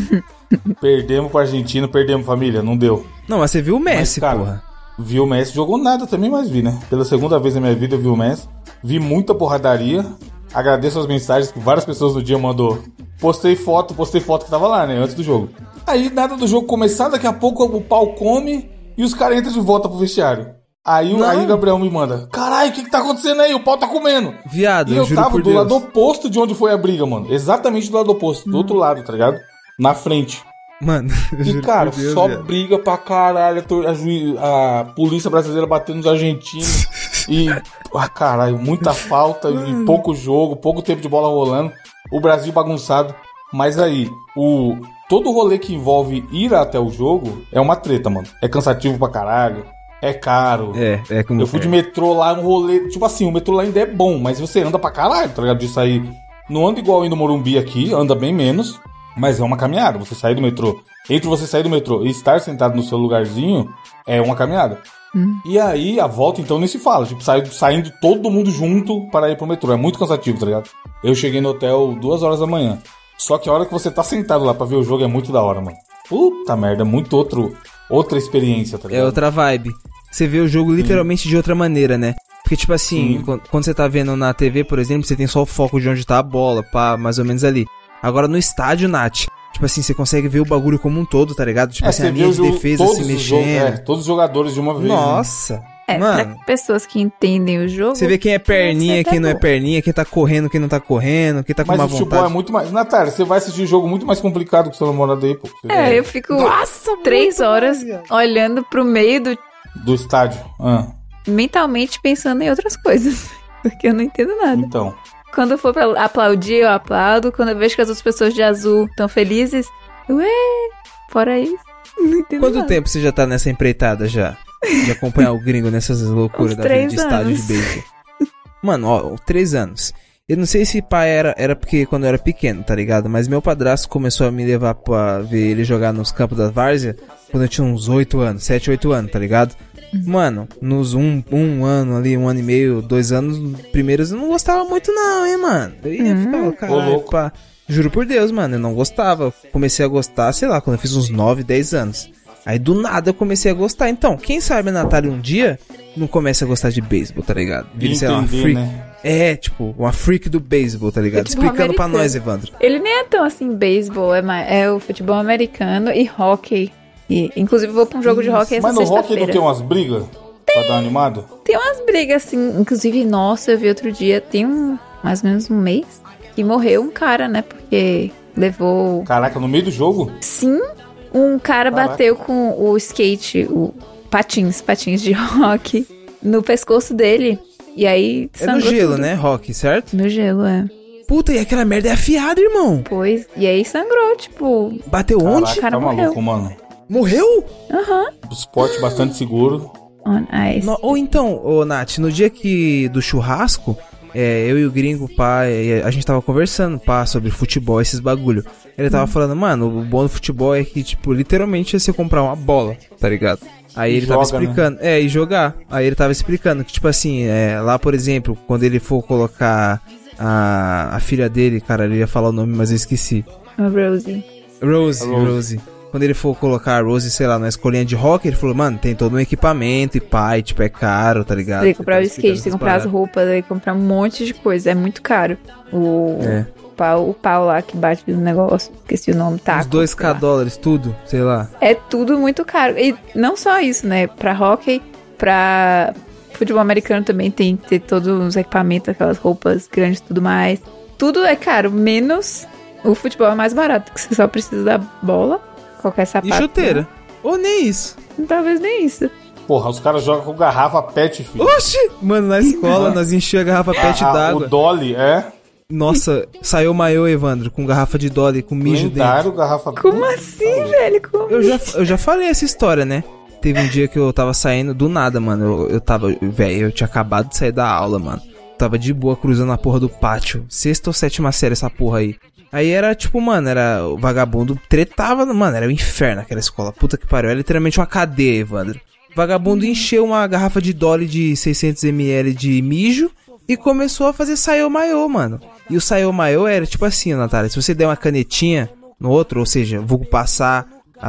S1: Perdemos pra Argentina, perdemos, família, não deu.
S3: Não, mas você viu o Messi,
S1: Mas, cara,
S3: porra.
S1: Vi o Messi, jogou nada também, mas vi, né? Pela segunda vez na minha vida eu vi o Messi. Vi muita porradaria. Agradeço as mensagens que várias pessoas no dia mandou. Postei foto, postei foto que tava lá, né? Antes do jogo. Aí nada do jogo começar, daqui a pouco o pau come e os caras entram de volta pro vestiário. Aí o aí Gabriel me manda: caralho, o que que tá acontecendo aí? O pau tá comendo.
S3: Viado,
S1: E
S3: eu
S1: eu
S3: juro
S1: tava
S3: por
S1: do
S3: Deus.
S1: lado oposto de onde foi a briga, mano. Exatamente do lado oposto, do outro lado, tá ligado? Na frente.
S3: Mano, eu
S1: E,
S3: juro
S1: cara,
S3: por Deus,
S1: só
S3: viado.
S1: briga pra caralho. A, tor- a, juiz- a polícia brasileira batendo nos argentinos. E, ah, caralho, muita falta e pouco jogo, pouco tempo de bola rolando. O Brasil bagunçado. Mas aí, o todo rolê que envolve ir até o jogo é uma treta, mano. É cansativo pra caralho. É caro.
S3: É, é como
S1: Eu fui
S3: é.
S1: de metrô lá, um rolê. Tipo assim, o metrô lá ainda é bom, mas você anda pra caralho, tá ligado? De sair. Não anda igual indo no Morumbi aqui, anda bem menos. Mas é uma caminhada, você sair do metrô. Entre você sair do metrô e estar sentado no seu lugarzinho, é uma caminhada.
S2: Hum.
S1: E aí, a volta, então, nem se fala. Tipo, sai- saindo todo mundo junto para ir pro metrô. É muito cansativo, tá ligado? Eu cheguei no hotel duas horas da manhã. Só que a hora que você tá sentado lá pra ver o jogo é muito da hora, mano. Puta merda, é muito outro, outra experiência, tá
S3: É
S1: ligado?
S3: outra vibe. Você vê o jogo literalmente de outra maneira, né? Porque, tipo assim,
S1: Sim.
S3: quando, quando você tá vendo na T V, por exemplo, você tem só o foco de onde tá a bola, pá, mais ou menos ali. Agora no estádio, Nath, tipo assim, você consegue ver o bagulho como um todo, tá ligado? Tipo
S1: É,
S3: assim,
S1: você
S3: a
S1: vê
S3: linha
S1: o
S3: de
S1: jogo,
S3: defesa
S1: todos
S3: se
S1: os jogos,
S3: mexendo.
S1: é, todos os jogadores de uma vez. Né?
S3: Nossa!
S2: É,
S3: Mano,
S2: pra pessoas que entendem o jogo...
S3: você vê quem é perninha,
S2: Esse é
S3: quem não é
S2: bom.
S3: perninha, quem tá correndo, quem não tá correndo, quem tá com
S1: Mas
S3: má
S1: o futebol
S3: vontade.
S1: é muito mais... Natália, você vai assistir jogo muito mais complicado que seu namorado aí, pô. Você
S2: É,
S1: vê.
S2: eu fico três horas olhando pro meio do...
S1: Do estádio. Ah,
S2: mentalmente pensando em outras coisas. Porque eu não entendo nada.
S1: então.
S2: Quando eu for pra aplaudir, eu aplaudo. Quando eu vejo que as outras pessoas de azul estão felizes, eu, ué, fora isso, não entendo
S3: Quanto
S2: nada.
S3: tempo você já tá nessa empreitada já? De acompanhar o gringo nessas loucuras
S2: Uns
S3: da vida
S2: três
S3: de estádio
S2: anos.
S3: de beisebol? Mano, ó, três anos. Eu não sei se pai era, era porque quando eu era pequeno, tá ligado? Mas meu padrasto começou a me levar pra ver ele jogar nos campos da várzea quando eu tinha uns oito anos, sete, oito anos, tá ligado? Mano, nos um, um ano ali, um ano e meio, dois anos primeiros eu não gostava muito não, hein, mano. Eu ia
S2: Uhum.
S3: ficar,
S1: Ô,
S3: caralho,
S1: louco.
S3: pá. Juro por Deus, mano, eu não gostava. Comecei a gostar, sei lá, quando eu fiz uns nove, dez anos. Aí do nada eu comecei a gostar. Então, quem sabe a Natália um dia não começa a gostar de beisebol, tá ligado? Vira, sei lá, uma freak. Né? É, tipo, uma freak do beisebol, tá ligado? É tipo explicando pra nós, Evandro.
S2: Ele nem é tão assim, beisebol, é, é o futebol americano e hockey. E, inclusive, eu vou pra um jogo de hockey essa
S1: sexta-feira.
S2: Mas
S1: no hockey não tem umas brigas? Tem, pra dar uma animada?
S2: Tem umas brigas, assim. Inclusive, nossa, eu vi outro dia, tem um, mais ou menos um mês, que morreu um cara, né? Porque levou...
S1: Caraca, no meio do jogo?
S2: Sim, um cara Caraca. bateu com o skate, o patins, patins de hockey, no pescoço dele. E aí
S3: é no gelo, tudo. Né? Hockey, certo?
S2: No gelo, é.
S3: Puta, e aquela merda é afiada, irmão.
S2: Pois, e aí sangrou, tipo...
S3: Bateu
S1: Caraca,
S3: onde?
S2: O cara
S1: tá
S2: morreu.
S1: maluco, mano.
S3: Morreu?
S2: Aham.
S1: Uhum. Esporte bastante seguro.
S2: Oh, nice.
S3: no, ou então, ô Nath, no dia que do churrasco, é, eu e o gringo, pá, a gente tava conversando, pá, sobre futebol, esses bagulho. Ele tava hum. falando, mano, o bom do futebol é que, tipo, literalmente é você comprar uma bola, tá ligado? Aí e ele joga, tava explicando, né? É, e jogar. Aí ele tava explicando que, tipo assim, é, lá, por exemplo, quando ele for colocar a, a filha dele, cara, ele ia falar o nome, mas eu esqueci.
S2: A Rosie.
S3: Rose, Rose. Rose. Quando ele for colocar a Rose, sei lá, na escolinha de rock, ele falou, mano, tem todo um equipamento e pai, tipo, é caro, tá ligado?
S2: Tem que comprar o skate, tem que comprar as roupas, tem que comprar um monte de coisa, é muito caro. O é. pau, o pau lá que bate no negócio, esqueci o nome, tá?
S3: Uns dois mil dólares, tudo, sei lá.
S2: É tudo muito caro. E não só isso, né? Pra hockey, pra futebol americano também tem que ter todos os equipamentos, aquelas roupas grandes e tudo mais. Tudo é caro, menos o futebol é mais barato, que você só precisa da bola. Qualquer sapato.
S3: E chuteira. Né? Ou nem isso.
S2: Talvez nem isso.
S1: Porra, os caras jogam com garrafa pet, filho.
S3: Oxi! Mano, na escola nós enchia a garrafa pet ah, d'água.
S1: O Dolly, é?
S3: Nossa, saiu o maiô, Evandro, com garrafa de Dolly, com mijo
S1: Lendário,
S3: dentro.
S1: garrafa...
S2: Como assim, tá velho? Como
S3: eu, já, eu já falei essa história, né? Teve um dia que eu tava saindo do nada, mano. Eu, eu tava... Velho, eu tinha acabado de sair da aula, mano. Tava de boa cruzando a porra do pátio. Sexta ou sétima série essa porra aí. Aí era tipo, mano, era o vagabundo tretava, mano, era o inferno aquela escola, puta que pariu, era literalmente uma cadeia, Evandro. O vagabundo encheu uma garrafa de Dolly de seiscentos mililitros de mijo e começou a fazer saio maiô, mano. E o saio maiô era tipo assim, Natália, se você der uma canetinha no outro, ou seja, vou passar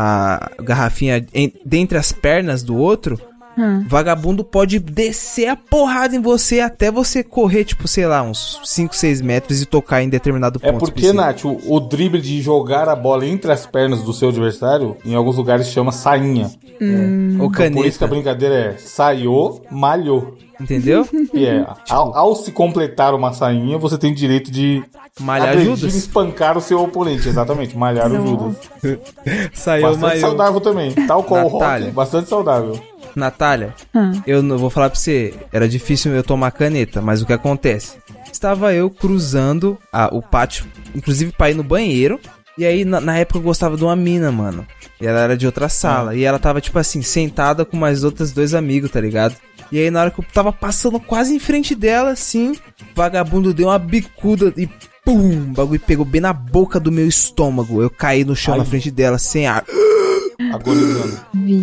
S3: a garrafinha em, dentre as pernas do outro, hum. vagabundo pode descer a porrada em você até você correr, tipo, sei lá, uns cinco, seis metros e tocar em determinado ponto.
S1: É porque, Nath, o, o drible de jogar a bola entre as pernas do seu adversário, em alguns lugares chama sainha.
S2: Hum.
S1: É.
S3: Ou caneta.
S1: Então, por isso que a brincadeira é saiô, malhou.
S3: Entendeu?
S1: E é, ao, ao se completar uma sainha, você tem direito de
S3: malhar Judas,
S1: de espancar o seu oponente, exatamente, malhar o Judas.
S3: Saiu
S1: bastante
S3: maior.
S1: saudável também, tal qual Natália. O rock, bastante saudável.
S3: Natália,
S2: hum.
S3: eu não vou falar pra você, era difícil eu tomar caneta, mas o que acontece? Estava eu cruzando a, o pátio, inclusive pra ir no banheiro, e aí na, na época eu gostava de uma mina, mano. E ela era de outra sala, hum. e ela tava tipo assim, sentada com mais outros dois amigos, tá ligado? E aí na hora que eu tava passando quase em frente dela, assim, o vagabundo deu uma bicuda e pum, o bagulho pegou bem na boca do meu estômago. Eu caí no chão Ai. na frente dela, sem ar.
S1: Agonizando.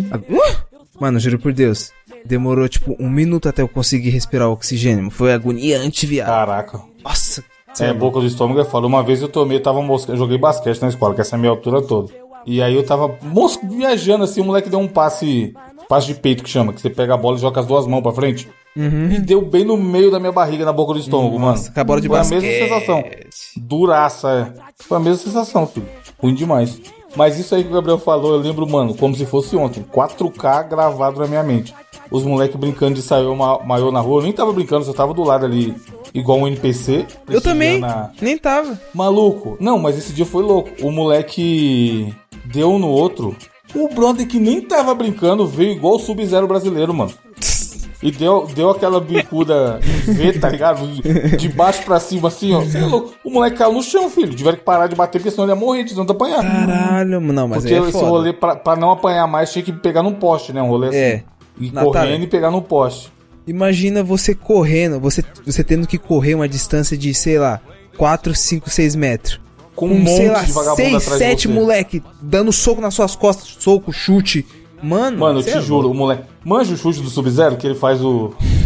S3: Mano, juro por Deus, demorou tipo um minuto até eu conseguir respirar o oxigênio. Foi agoniante, viado.
S1: Caraca.
S3: Nossa.
S1: É, é boca do estômago é foda. Uma vez eu tomei, eu tava mosca, eu joguei basquete na escola, que essa é a minha altura toda. E aí eu tava mosca, viajando assim, o moleque deu um passe, passe de peito que chama, que você pega a bola e joga as duas mãos pra frente.
S3: Uhum.
S1: E deu bem no meio da minha barriga, na boca do estômago,
S3: Nossa,
S1: mano.
S3: Com a bola de
S1: Foi
S3: basquete.
S1: a mesma sensação. Duraça, é. Foi a mesma sensação, filho. Ruim demais. Mas isso aí que o Gabriel falou, eu lembro, mano, como se fosse ontem. quatro K gravado na minha mente. Os moleques brincando de sair maior na rua. Eu nem tava brincando, só tava do lado ali, igual um N P C.
S3: Eu também,
S1: na...
S3: nem tava.
S1: Maluco. Não, mas esse dia foi louco. O moleque deu no outro. O brother que nem tava brincando veio igual o Sub-Zero brasileiro, mano. E deu, deu aquela bicuda em V, tá ligado? De baixo pra cima, assim, ó. O moleque caiu no chão, filho. Tiveram que parar de bater, porque senão ele ia morrer de tanto apanhar.
S3: Caralho, não, mas
S1: porque
S3: aí é
S1: esse
S3: foda.
S1: rolê, pra, pra não apanhar mais, tinha que pegar num poste, né? Um rolê assim.
S3: É.
S1: E
S3: Natália,
S1: correndo e pegar no poste.
S3: Imagina você correndo, você, você tendo que correr uma distância de, sei lá, quatro, cinco, seis metros.
S1: Com um monte
S3: sei lá,
S1: de vagabundo
S3: seis,
S1: atrás
S3: sete
S1: de você.
S3: moleque dando soco nas suas costas, soco, chute. Mano,
S1: Mano, eu te
S3: é
S1: juro, o moleque... Manja o chute do Sub-Zero, que ele faz o...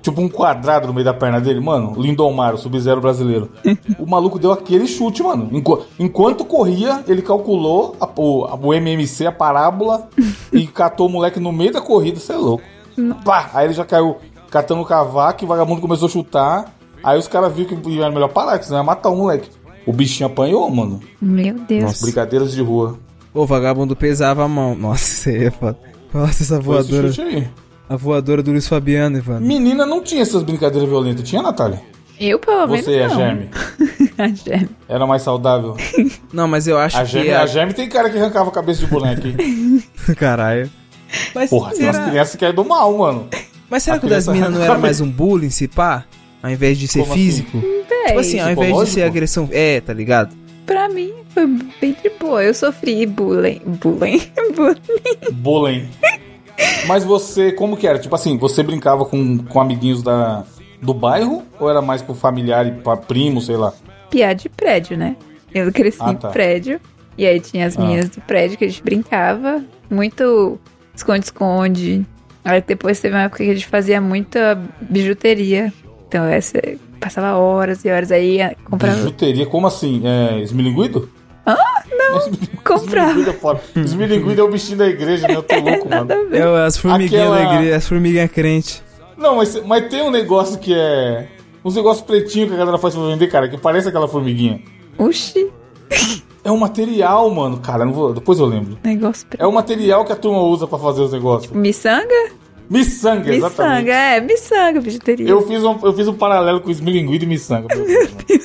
S1: tipo um quadrado no meio da perna dele, mano. Lindomar, o Sub-Zero brasileiro. O maluco deu aquele chute, mano. Enqu- enquanto corria, ele calculou a, o, o M M C, a parábola, e catou o moleque no meio da corrida, você é louco. Pá! Aí ele já caiu catando o cavaco e o vagabundo começou a chutar. Aí os caras viram que era melhor parar, que senão ia matar o moleque. O bichinho apanhou, mano.
S2: Meu Deus.
S3: Nossa.
S1: Brincadeiras de rua.
S3: O vagabundo pesava a mão. Nossa, isso aí é foda. Nossa, essa
S1: Foi esse
S3: voadora.
S1: chute aí.
S3: A voadora do Luiz Fabiano, Ivan.
S1: Menina não tinha essas brincadeiras violentas, tinha, Natália?
S2: Eu, pelo menos,
S1: Você e a
S2: não.
S1: Germe?
S2: A Germe.
S1: Era mais saudável?
S3: Não, mas eu acho
S1: A
S3: que...
S1: Germe, a Germe tem cara que arrancava a cabeça de boneco aqui.
S3: Caralho. Mas
S1: Porra, tem umas
S3: será,
S1: crianças que é do mal, mano.
S3: mas será
S1: a
S3: que o das
S1: criança
S3: minas não
S1: arranca
S3: era
S1: a
S3: mais um bullying, se pá? Ao invés de ser
S1: Como assim?
S3: físico?
S2: Véi,
S3: Tipo assim, ao invés de
S1: Psicológico?
S3: ser agressão... É, tá ligado?
S2: pra mim foi bem de boa. Eu sofri bullying. Bullying? Bullying.
S1: Bullying. Mas você, como que era? Tipo assim, você brincava com, com amiguinhos da, do bairro? Ou era mais com familiar e pra primo, sei lá?
S2: Piada de prédio, né? Eu cresci
S1: Ah, tá.
S2: em prédio. E aí tinha as
S1: Ah.
S2: meninas do prédio que a gente brincava. Muito esconde-esconde. Aí depois teve uma época que a gente fazia muita bijuteria. Então essa passava horas e horas aí ia comprar.
S1: Bijuteria, como assim? É, esmilinguido?
S2: Ah, não. Comprar.
S1: Esmilinguido é foda. Esmilinguido é o bichinho da igreja, né? Eu tô louco, mano.
S2: Nada a ver.
S3: É as formiguinhas
S1: Aquela-
S3: da igreja, as formiguinhas crente.
S1: Não, mas, mas tem um negócio que é... Uns negócios pretinhos que a galera faz pra vender, cara, que parece aquela formiguinha.
S2: Oxi,
S1: É um material, mano. Cara, não vou, depois eu lembro.
S2: negócio
S1: É o material que a turma usa pra fazer os negócios.
S2: Miçanga?
S1: Miçanga, exatamente.
S2: Miçanga, é, miçanga, bijuteria.
S1: Eu fiz, um, eu fiz um paralelo com o esmilinguido e miçanga. Meu Deus, mano.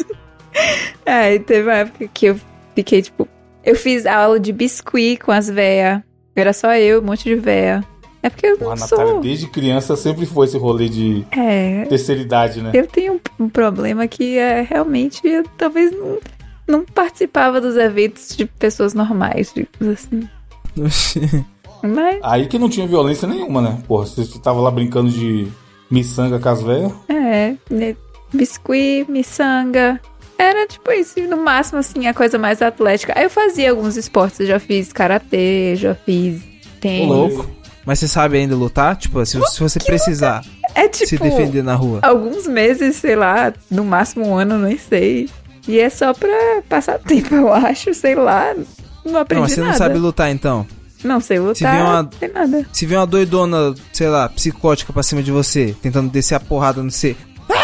S2: Aí teve uma época que eu fiquei, tipo... Eu fiz aula de biscuit com as véias. Era só eu, um monte de véia. É porque eu
S1: Porra,
S2: não
S1: a Natália,
S2: sou...
S1: desde criança, sempre foi esse rolê de
S2: É,
S1: terceira idade, né?
S2: eu tenho um, um problema que é realmente... Eu talvez não, não participava dos eventos de pessoas normais, digamos assim.
S3: Oxi.
S2: Mas,
S1: Aí que não tinha violência nenhuma, né? Porra, você tava lá brincando de miçanga com as velhas.
S2: é... né, biscuit, miçanga... Era tipo isso, no máximo, assim, a coisa mais atlética. Aí eu fazia alguns esportes, eu já fiz karatê, já fiz tênis.
S3: Louco. Mas você sabe ainda lutar? Tipo, se, se você precisar
S2: É tipo,
S3: se defender na rua.
S2: alguns meses, sei lá, no máximo um ano, nem sei. E é só pra passar tempo, eu acho, sei lá. Não aprendi
S3: Não, mas você
S2: nada.
S3: não sabe lutar então.
S2: Não sei lutar,
S3: Se vier uma-
S2: não sei nada.
S3: Se vier uma doidona, sei lá, psicótica pra cima de você, tentando descer a porrada no você.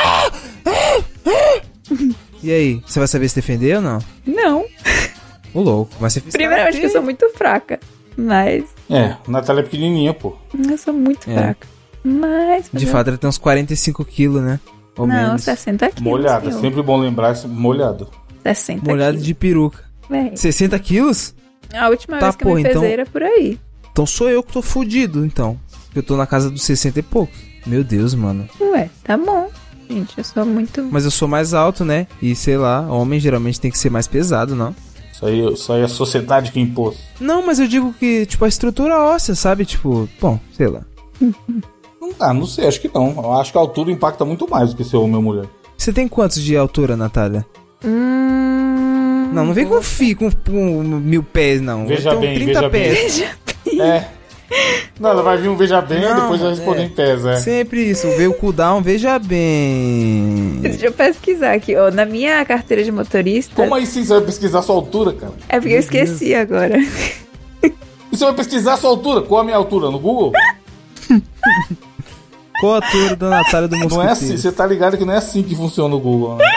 S3: E aí, você vai saber se defender ou não?
S2: Não.
S3: Ô louco, mas você fez
S2: Primeiramente que eu sou muito fraca. Mas
S1: É, a Natália é pequenininha, pô.
S2: eu sou muito
S3: É.
S2: fraca. Mas...
S3: De fato, ela tem uns quarenta e cinco quilos, né? Ou
S2: não,
S3: menos.
S2: sessenta quilos.
S1: Molhada,
S2: senhor.
S1: sempre bom lembrar, molhado.
S2: sessenta
S3: Molhado
S2: quilos.
S3: de peruca.
S2: Véi,
S3: sessenta quilos?
S2: a última
S3: Tá,
S2: vez que
S3: pô,
S2: eu me
S3: então-
S2: pesei era por aí.
S3: Então sou eu que tô fudido, então. Eu tô na casa dos sessenta e poucos. Meu Deus, mano.
S2: Ué, tá bom. Gente, eu sou muito...
S3: Mas eu sou mais alto, né? E sei lá, homem geralmente tem que ser mais pesado, não?
S1: Isso aí, isso aí é a sociedade que impôs.
S3: Não, mas eu digo que, tipo, a estrutura óssea, sabe? Tipo, bom, sei lá.
S1: Ah, não sei, acho que não. Eu acho que a altura impacta muito mais do que ser homem ou mulher.
S3: Você tem quantos de altura, Natália?
S2: Hum...
S3: Não, não vem com fi, com, com mil pés, não.
S1: Veja
S3: eu tenho
S1: bem,
S3: trinta
S1: veja bem.
S3: pés.
S1: É. Não, ela vai vir um veja bem e
S3: Não,
S1: depois vai responder
S3: é.
S1: em pés, é.
S3: Sempre isso, veio o cooldown, veja bem.
S2: Deixa eu pesquisar aqui, ó. Na minha carteira de motorista...
S1: Como aí sim você vai pesquisar a sua altura, cara?
S2: É porque eu esqueci agora.
S1: E você vai pesquisar a sua altura? Qual a minha altura? No Google?
S3: Qual a altura da Natália do Mosquiteiro?
S1: Não é assim, você tá ligado que não é assim que funciona o Google, né?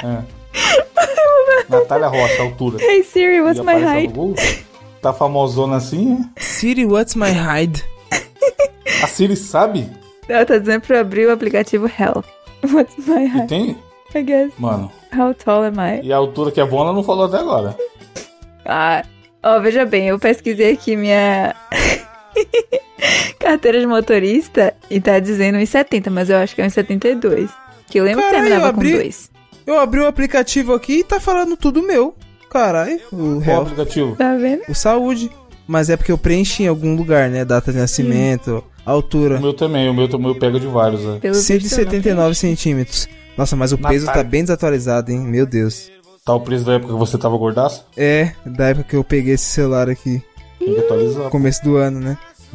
S1: É. Natália Rocha, altura.
S2: Hey Siri, what's
S1: E
S2: my
S1: apareceu no
S2: height?
S1: Google? Tá famosona assim, é?
S3: Siri, what's my height?
S1: A Siri sabe?
S2: Ela tá dizendo pra eu abrir o aplicativo Health. What's my
S1: E
S2: height?
S1: tem...
S2: I guess.
S1: Mano,
S2: How tall am I?
S1: e a altura que é boa ela não falou até agora.
S2: Ah, ó, veja bem, eu pesquisei aqui minha carteira de motorista e tá dizendo um e setenta, mas eu acho que é um e setenta e dois. Que eu lembro
S3: Caralho,
S2: que terminava
S3: eu abri-
S2: com dois.
S3: Eu abri o aplicativo aqui e tá falando tudo meu. Caralho, o
S1: Qual
S3: real,
S1: aplicativo?
S2: Tá vendo?
S3: o saúde. Mas é porque eu preenchi em algum lugar, né? Data de nascimento, altura.
S1: O meu também, o meu também pega de vários, é.
S2: Pelo
S3: cento e
S2: visto, eu não
S3: setenta e nove centímetros. Nossa, mas o peso
S1: Natália.
S3: tá bem desatualizado, hein? Meu Deus.
S1: Tá o preço da época que você tava gordaço?
S3: É, da época que eu peguei esse celular aqui.
S1: Tem que atualizar.
S3: Começo do ano, né?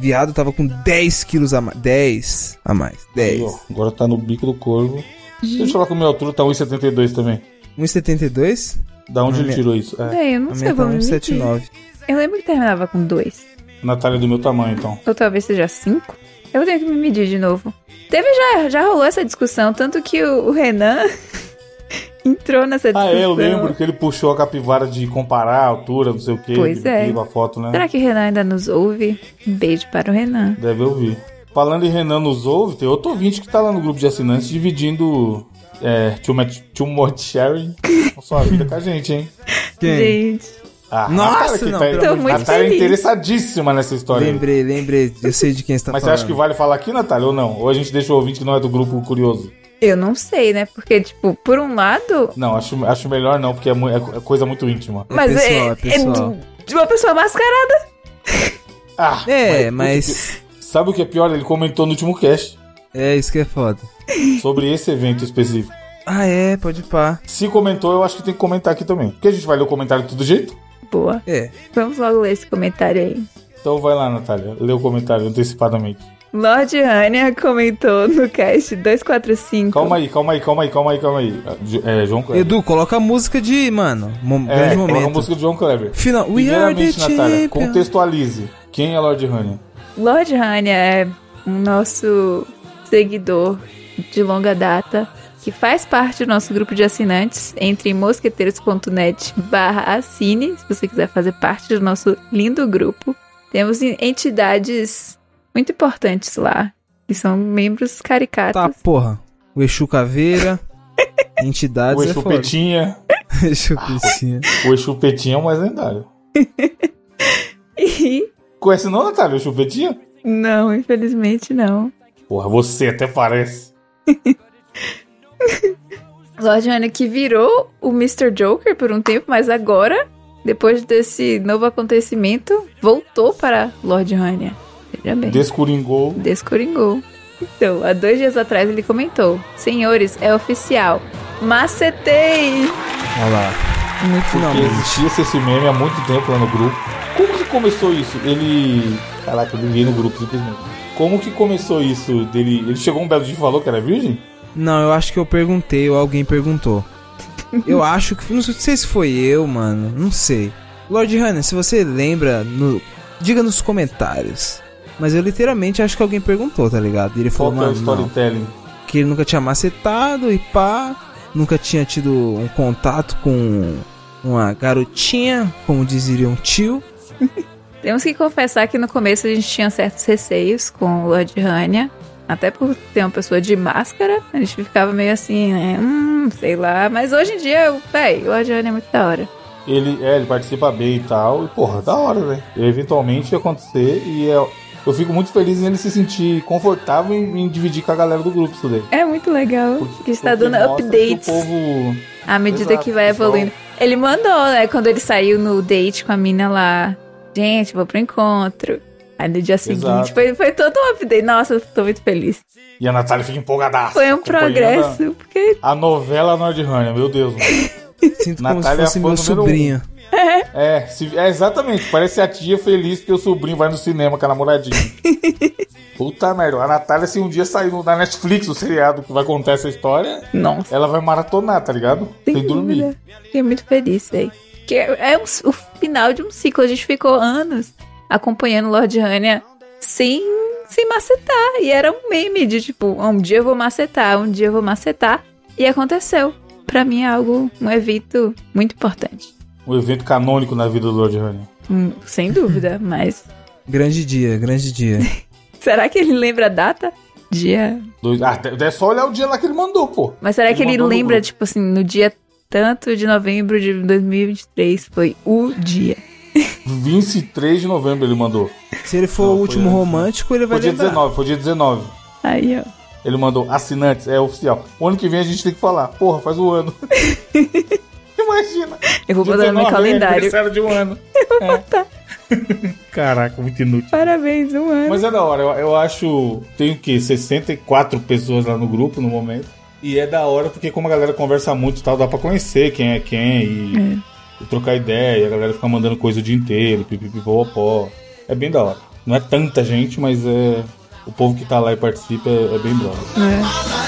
S3: Viado tava com dez quilos a mais. dez a mais. dez.
S1: Aí, ó, agora tá no bico do corvo. Deixa eu falar que a minha altura tá um e setenta e dois também.
S3: um e setenta e dois?
S1: Da onde
S3: A
S1: ele
S3: minha-
S1: tirou isso? É.
S2: Bem, eu não
S3: A
S2: sei,
S3: minha
S2: eu
S3: tá
S2: vou me
S3: um sete
S2: medir.
S3: nove.
S2: Eu lembro que terminava com dois.
S1: Natália é do meu tamanho, então.
S2: Ou talvez seja cinco. Eu tenho que me medir de novo. Teve já, já rolou essa discussão, tanto que o, o Renan entrou nessa
S1: Ah,
S2: discussão.
S1: é, eu lembro que ele puxou a capivara de comparar a altura, não sei o que.
S2: Pois é.
S1: A foto, né?
S2: Será que o Renan ainda nos ouve? Um beijo para o Renan.
S1: Deve ouvir. Falando em Renan nos ouve, tem outro ouvinte que tá lá no grupo de assinantes dividindo é, Too Much, too much Sharing a sua vida com a gente, hein?
S3: Quem?
S2: Gente,
S1: Ah,
S3: Nossa,
S1: Natália, que
S3: não,
S1: tá,
S3: pelo
S2: amor de Deus.
S1: Natália é
S2: Feliz.
S1: interessadíssima nessa história aí.
S3: Lembrei, lembrei. Eu sei de quem você tá
S1: Mas você
S3: falando.
S1: acha que vale falar aqui, Natália, ou não? Ou a gente deixa o ouvinte que não é do grupo curioso?
S2: eu não sei, né? Porque, tipo, por um lado...
S1: Não, acho, acho melhor não, porque é, mu- é coisa muito íntima.
S3: É
S2: mas
S3: pessoal,
S2: é,
S3: é pessoal.
S2: é de uma pessoa mascarada.
S1: Ah,
S3: É, mas...
S1: Sabe o que é pior? Ele comentou no último cast
S3: É, isso que é foda.
S1: sobre esse evento específico.
S3: Ah, é, pode pá.
S1: Se comentou, eu acho que tem que comentar aqui também. Porque a gente vai ler o comentário de todo jeito.
S2: Boa.
S3: É.
S2: Vamos logo ler esse comentário aí.
S1: Então vai lá, Natália. Lê o comentário antecipadamente.
S2: Lorde Hania comentou no cast duzentos e quarenta e cinco.
S1: Calma aí, calma aí, calma aí, calma aí, calma aí. É, João Kleber.
S3: Edu, coloca a música de, mano, mo-
S1: é,
S3: grande
S1: coloca a
S3: momento.
S1: música de João Kleber.
S3: Final, we are the
S1: Primeiramente, Natália,
S3: champion.
S1: contextualize. Quem é Lorde Hania?
S2: Lorde Hania é um nosso seguidor de longa data que faz parte do nosso grupo de assinantes entre mosqueteiros ponto net barra assine, se você quiser fazer parte do nosso lindo grupo. Temos entidades muito importantes lá, que são membros caricatos.
S3: Tá, porra. O Exu Caveira, entidades
S1: O
S3: é
S1: Exu
S3: foda.
S1: Petinha.
S3: Exu Petinha.
S1: O Exu Petinha é o mais lendário.
S2: E...
S1: Conhece não, Natália, o Exu Petinha?
S2: Não, infelizmente não.
S1: Porra, você até parece.
S2: Lorde Hania que virou o mister Joker por um tempo, mas agora, depois desse novo acontecimento, voltou para Lorde Hania. Veja bem.
S1: Descoringou.
S2: Descoringou. Então, há dois dias atrás ele comentou: Senhores, é oficial. Macetei!
S3: Olha lá. Muito
S1: Porque
S3: finalmente.
S1: existia esse meme há muito tempo lá no grupo. Como que começou isso? Ele... Caraca, eu liguei no grupo simplesmente. Como que começou isso dele? Ele chegou um belo dia e falou que era virgem?
S3: Não, eu acho que eu perguntei ou alguém perguntou. Eu acho que... Não sei se foi eu, mano. Não sei. Lorde Hania, se você lembra, no, diga nos comentários. Mas eu literalmente acho que alguém perguntou, tá ligado? E ele
S1: Qual
S3: falou,
S1: que é o
S3: mano, não,
S1: storytelling?
S3: que ele nunca tinha macetado e pá. Nunca tinha tido um contato com uma garotinha, como diria um tio.
S2: Temos que confessar que no começo a gente tinha certos receios com o Lorde Hania. Até por ter uma pessoa de máscara, a gente ficava meio assim, né? Hum, sei lá. Mas hoje em dia, véi, o Lorde Hania é muito da hora.
S1: Ele, é, ele participa bem e tal. E, porra, da hora, velho. Eventualmente ia acontecer e é, eu fico muito feliz em ele se sentir confortável em, em dividir com a galera do grupo isso daí.
S2: É muito legal.
S1: Porque-
S2: que está
S1: porque
S2: dando
S1: mostra
S2: updates
S1: que o povo...
S2: à medida
S1: Exato,
S2: que vai
S1: pessoal.
S2: evoluindo. Ele mandou, né? Quando ele saiu no date com a mina lá. Gente, vou pro encontro. Aí no dia seguinte
S1: Exato.
S2: foi, foi todo um update. Nossa, eu tô muito feliz.
S1: E a Natália fica empolgadaça.
S2: Foi um
S1: acompanhando
S2: progresso. Porque
S1: A, a novela Lorde Hania, meu Deus, mano.
S3: Sinto como
S1: Natália
S3: se fosse
S1: é fã
S3: meu
S1: número
S3: sobrinho.
S1: É, se- é, exatamente. Parece a tia feliz porque o sobrinho vai no cinema com a namoradinha. Puta merda. A Natália, se um dia sair no- na Netflix o seriado que vai contar essa história,
S2: nossa,
S1: ela vai maratonar, tá ligado?
S2: sem
S1: Sem dormir.
S2: dúvida. Fiquei muito feliz, velho. Que é um- o final de um ciclo. A gente ficou anos acompanhando Lorde Hania sem, sem macetar. E era um meme de tipo, um dia eu vou macetar, um dia eu vou macetar. E aconteceu. Pra mim é algo, um evento muito importante.
S1: Um evento canônico na vida do Lorde Hania.
S2: Hum, sem dúvida, mas
S3: Grande dia, grande dia.
S2: será que ele lembra a data? Dia.
S1: Dois- Ah, é só olhar o dia lá que ele mandou, pô.
S2: Mas será que ele
S1: mandou no
S2: lembra,
S1: grupo.
S2: tipo assim, no dia tanto de novembro de dois mil e vinte e três foi o dia?
S1: vinte e três de novembro ele mandou.
S3: Se ele for
S1: Não,
S3: o
S1: foi
S3: último
S1: antes.
S3: romântico, ele vai
S1: Foi dia
S3: lembrar.
S1: dezenove, foi dia dezenove.
S2: Aí, ó.
S1: Ele mandou assinantes, é oficial. O ano que vem a gente tem que falar. Porra, faz um ano. Imagina.
S2: Eu vou
S1: Dia
S2: botar no meu
S1: dezenove, é
S2: calendário.
S1: aniversário de um ano.
S2: Eu vou botar.
S1: Caraca, muito inútil.
S2: Parabéns, um ano.
S1: Mas é da hora, eu, eu acho. Tem o quê? sessenta e quatro pessoas lá no grupo no momento. E é da hora porque, como a galera conversa muito e tal, dá pra conhecer quem é quem e, e trocar ideia. E a galera fica mandando coisa o dia inteiro, pipipipopó. É bem da hora. Não é tanta gente, mas é o povo que tá lá e participa é, é bem brother.
S2: É.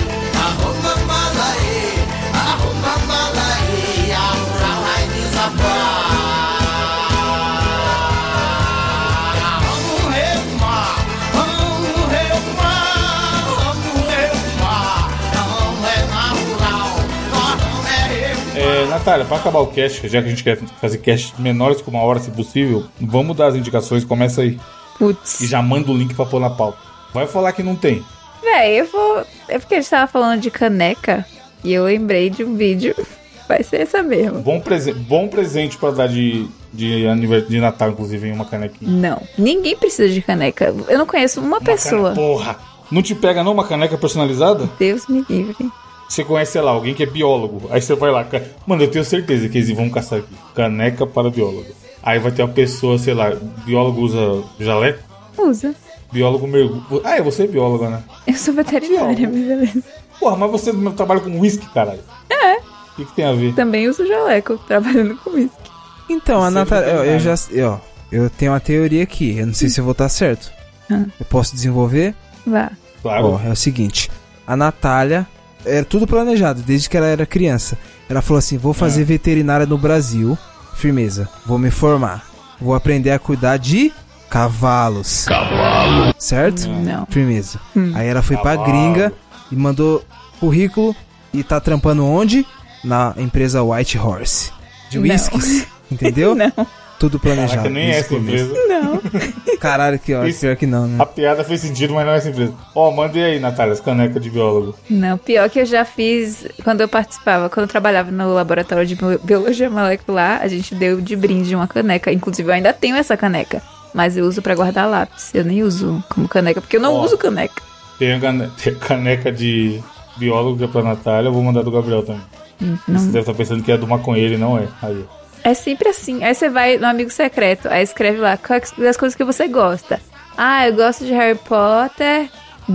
S1: É, Natália, pra acabar o cast, já que a gente quer fazer cast menores que uma hora, se possível, vamos dar as indicações, começa aí.
S2: Putz.
S1: E já manda o link pra pôr na pauta. Vai falar que não tem.
S2: Véi, eu vou... É porque a gente tava falando de caneca e eu lembrei de um vídeo. Vai ser essa mesmo.
S1: Bom, prese... Bom presente pra dar de, de, anivers... de Natal, inclusive, em uma canequinha.
S2: Não. Ninguém precisa de caneca. Eu não conheço uma, uma pessoa.
S1: Cane... Porra! Não te pega não uma caneca personalizada?
S2: Deus me livre.
S1: Você conhece, sei lá, alguém que é biólogo. Aí você vai lá. Mano, eu tenho certeza que eles vão caçar aqui. Caneca para biólogo. Aí vai ter uma pessoa, sei lá, biólogo usa jaleco?
S2: Usa.
S1: Biólogo mergulha. Ah, é, você é bióloga, né?
S2: Eu sou veterinária, mas beleza.
S1: Porra, mas você trabalha com uísque, caralho.
S2: É.
S1: O que, que tem a ver?
S2: Também uso jaleco, trabalhando com uísque.
S3: Então, a Natália, eu, eu já. Ó, eu tenho uma teoria aqui. Eu não sei se eu vou estar certo.
S2: Hum.
S3: Eu posso desenvolver?
S2: Vá.
S1: Claro.
S3: Ó, é o seguinte. A Natália. Era tudo planejado, desde que ela era criança. Ela falou assim, vou fazer é. veterinária no Brasil. Firmeza, vou me formar. Vou aprender a cuidar de cavalos.
S1: Cavalo.
S3: Certo?
S2: Não.
S3: Firmeza.
S2: Hum.
S3: Aí ela foi Cavalo. pra gringa e mandou currículo e tá trampando onde? Na empresa White Horse. De whiskies. Entendeu?
S2: Não.
S3: Tudo planejado.
S1: Caraca, nem é essa empresa.
S2: Não.
S3: Caralho, que ó,
S1: Isso,
S3: pior que não, né?
S1: A piada fez sentido, mas não é essa empresa. Ó, oh, mandei aí, Natália, as canecas de biólogo.
S2: Não, pior que eu já fiz quando eu participava, quando eu trabalhava no laboratório de biologia molecular, a gente deu de brinde uma caneca. Inclusive, eu ainda tenho essa caneca, mas eu uso pra guardar lápis. Eu nem uso como caneca, porque eu não oh, uso caneca.
S1: Tem a caneca de biólogo que é pra Natália, eu vou mandar do Gabriel também. Hum, Você deve estar pensando que é do maconheiro e não é. Aí,
S2: é sempre assim. Aí você vai no amigo secreto, aí escreve lá as coisas que você gosta. Ah, eu gosto de Harry Potter,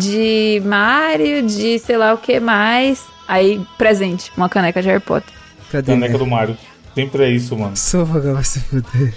S2: de Mario, de sei lá o que mais. Aí, presente, uma caneca de Harry Potter.
S1: Cadê, caneca né? do Mario. Sempre é isso, mano.
S3: Só vai se fuder.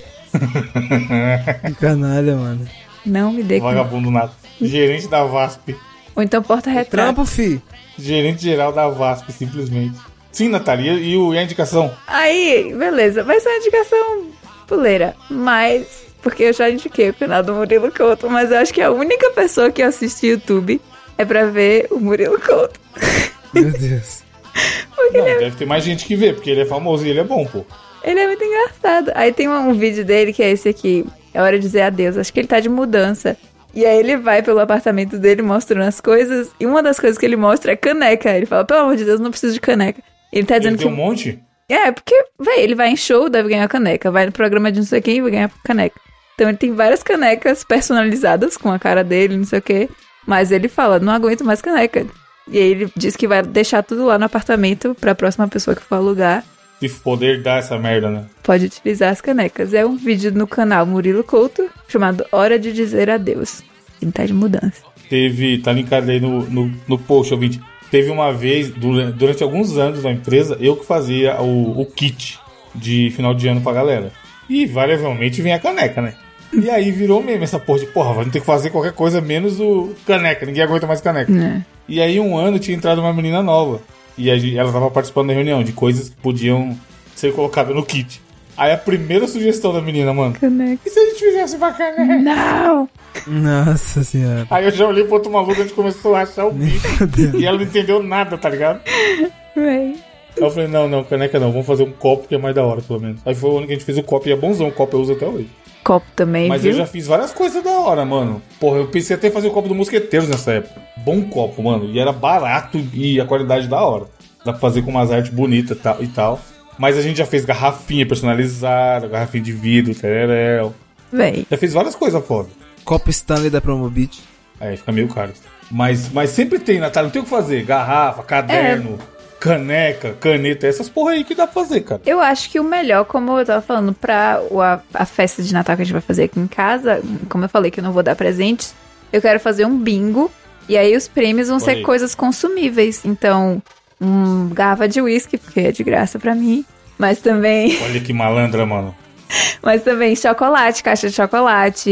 S3: Que canalha, mano.
S2: Não me dê.
S1: Vagabundo nada. Gerente da V A S P.
S2: Ou então porta-retrato.
S3: Trampo, fi.
S1: Gerente geral da V A S P, simplesmente. Sim, Natália, e, e, o, e a indicação?
S2: Aí, beleza, vai ser uma indicação puleira, mas... Porque eu já indiquei o canal do Murilo Couto, mas eu acho que a única pessoa que assiste YouTube é pra ver o Murilo Couto.
S3: Meu Deus.
S1: Porque não, é... deve ter mais gente que vê, porque ele é famoso e ele é bom, pô.
S2: Ele é muito engraçado. Aí tem um, um vídeo dele que é esse aqui, é hora de dizer adeus, acho que ele tá de mudança. E aí ele vai pelo apartamento dele mostrando as coisas, e uma das coisas que ele mostra é caneca. Ele fala, pelo amor de Deus, não preciso de caneca. Ele tá dizendo
S1: ele tem
S2: que...
S1: um monte?
S2: É, porque, véi, ele vai em show, deve ganhar caneca. Vai no programa de não sei quem e vai ganhar caneca. Então ele tem várias canecas personalizadas com a cara dele, não sei o quê. Mas ele fala, não aguento mais caneca. E aí ele diz que vai deixar tudo lá no apartamento pra próxima pessoa que for alugar.
S1: Se poder dar essa merda, né?
S2: Pode utilizar as canecas. É um vídeo no canal Murilo Couto, chamado Hora de Dizer Adeus. Ele tá de mudança.
S1: Teve, tá linkado aí no, no, no post, ouvinte. Teve uma vez, durante, durante alguns anos na empresa, eu que fazia o, o kit de final de ano pra galera. E, invariavelmente, vem a caneca, né? E aí virou meme essa porra de, porra, vamos ter que fazer qualquer coisa menos o caneca. Ninguém aguenta mais caneca.
S2: É.
S1: E aí, um ano, tinha entrado uma menina nova. E aí, ela tava participando da reunião de coisas que podiam ser colocadas no kit. Aí, a primeira sugestão da menina, mano...
S2: Caneca.
S1: E se a gente fizesse uma caneca?
S2: Não!
S3: Nossa senhora.
S1: Aí eu já olhei pro outro maluco, a gente começou a achar o bicho. E ela não entendeu nada, tá ligado?
S2: Right.
S1: Aí eu falei, não, não, caneca não, vamos fazer um copo que é mais da hora, pelo menos. Aí foi o ano que a gente fez o copo e é bonzão, o copo eu uso até hoje.
S2: Copo também,
S1: Mas
S2: viu?
S1: eu já fiz várias coisas da hora, mano. Porra, eu pensei até em fazer o copo do Mosqueteiros nessa época. Bom copo, mano. E era barato e a qualidade da hora. Dá pra fazer com umas artes bonitas e tal. Mas a gente já fez garrafinha personalizada, garrafinha de vidro, tereréu.
S2: Véi.
S1: Já fez várias coisas foda.
S3: Copo Stanley da Promobit.
S1: Aí fica meio caro. Mas, mas sempre tem, Natália, não tem o que fazer. Garrafa, caderno, é. caneca, caneta, essas porra aí que dá pra fazer, cara.
S2: Eu acho que o melhor, como eu tava falando, pra a, a festa de Natal que a gente vai fazer aqui em casa, como eu falei que eu não vou dar presentes, eu quero fazer um bingo. E aí os prêmios vão Olha ser aí. coisas consumíveis. Então, um garrafa de uísque, porque é de graça pra mim. Mas também...
S1: Olha que malandra, mano.
S2: Mas também chocolate, caixa de chocolate...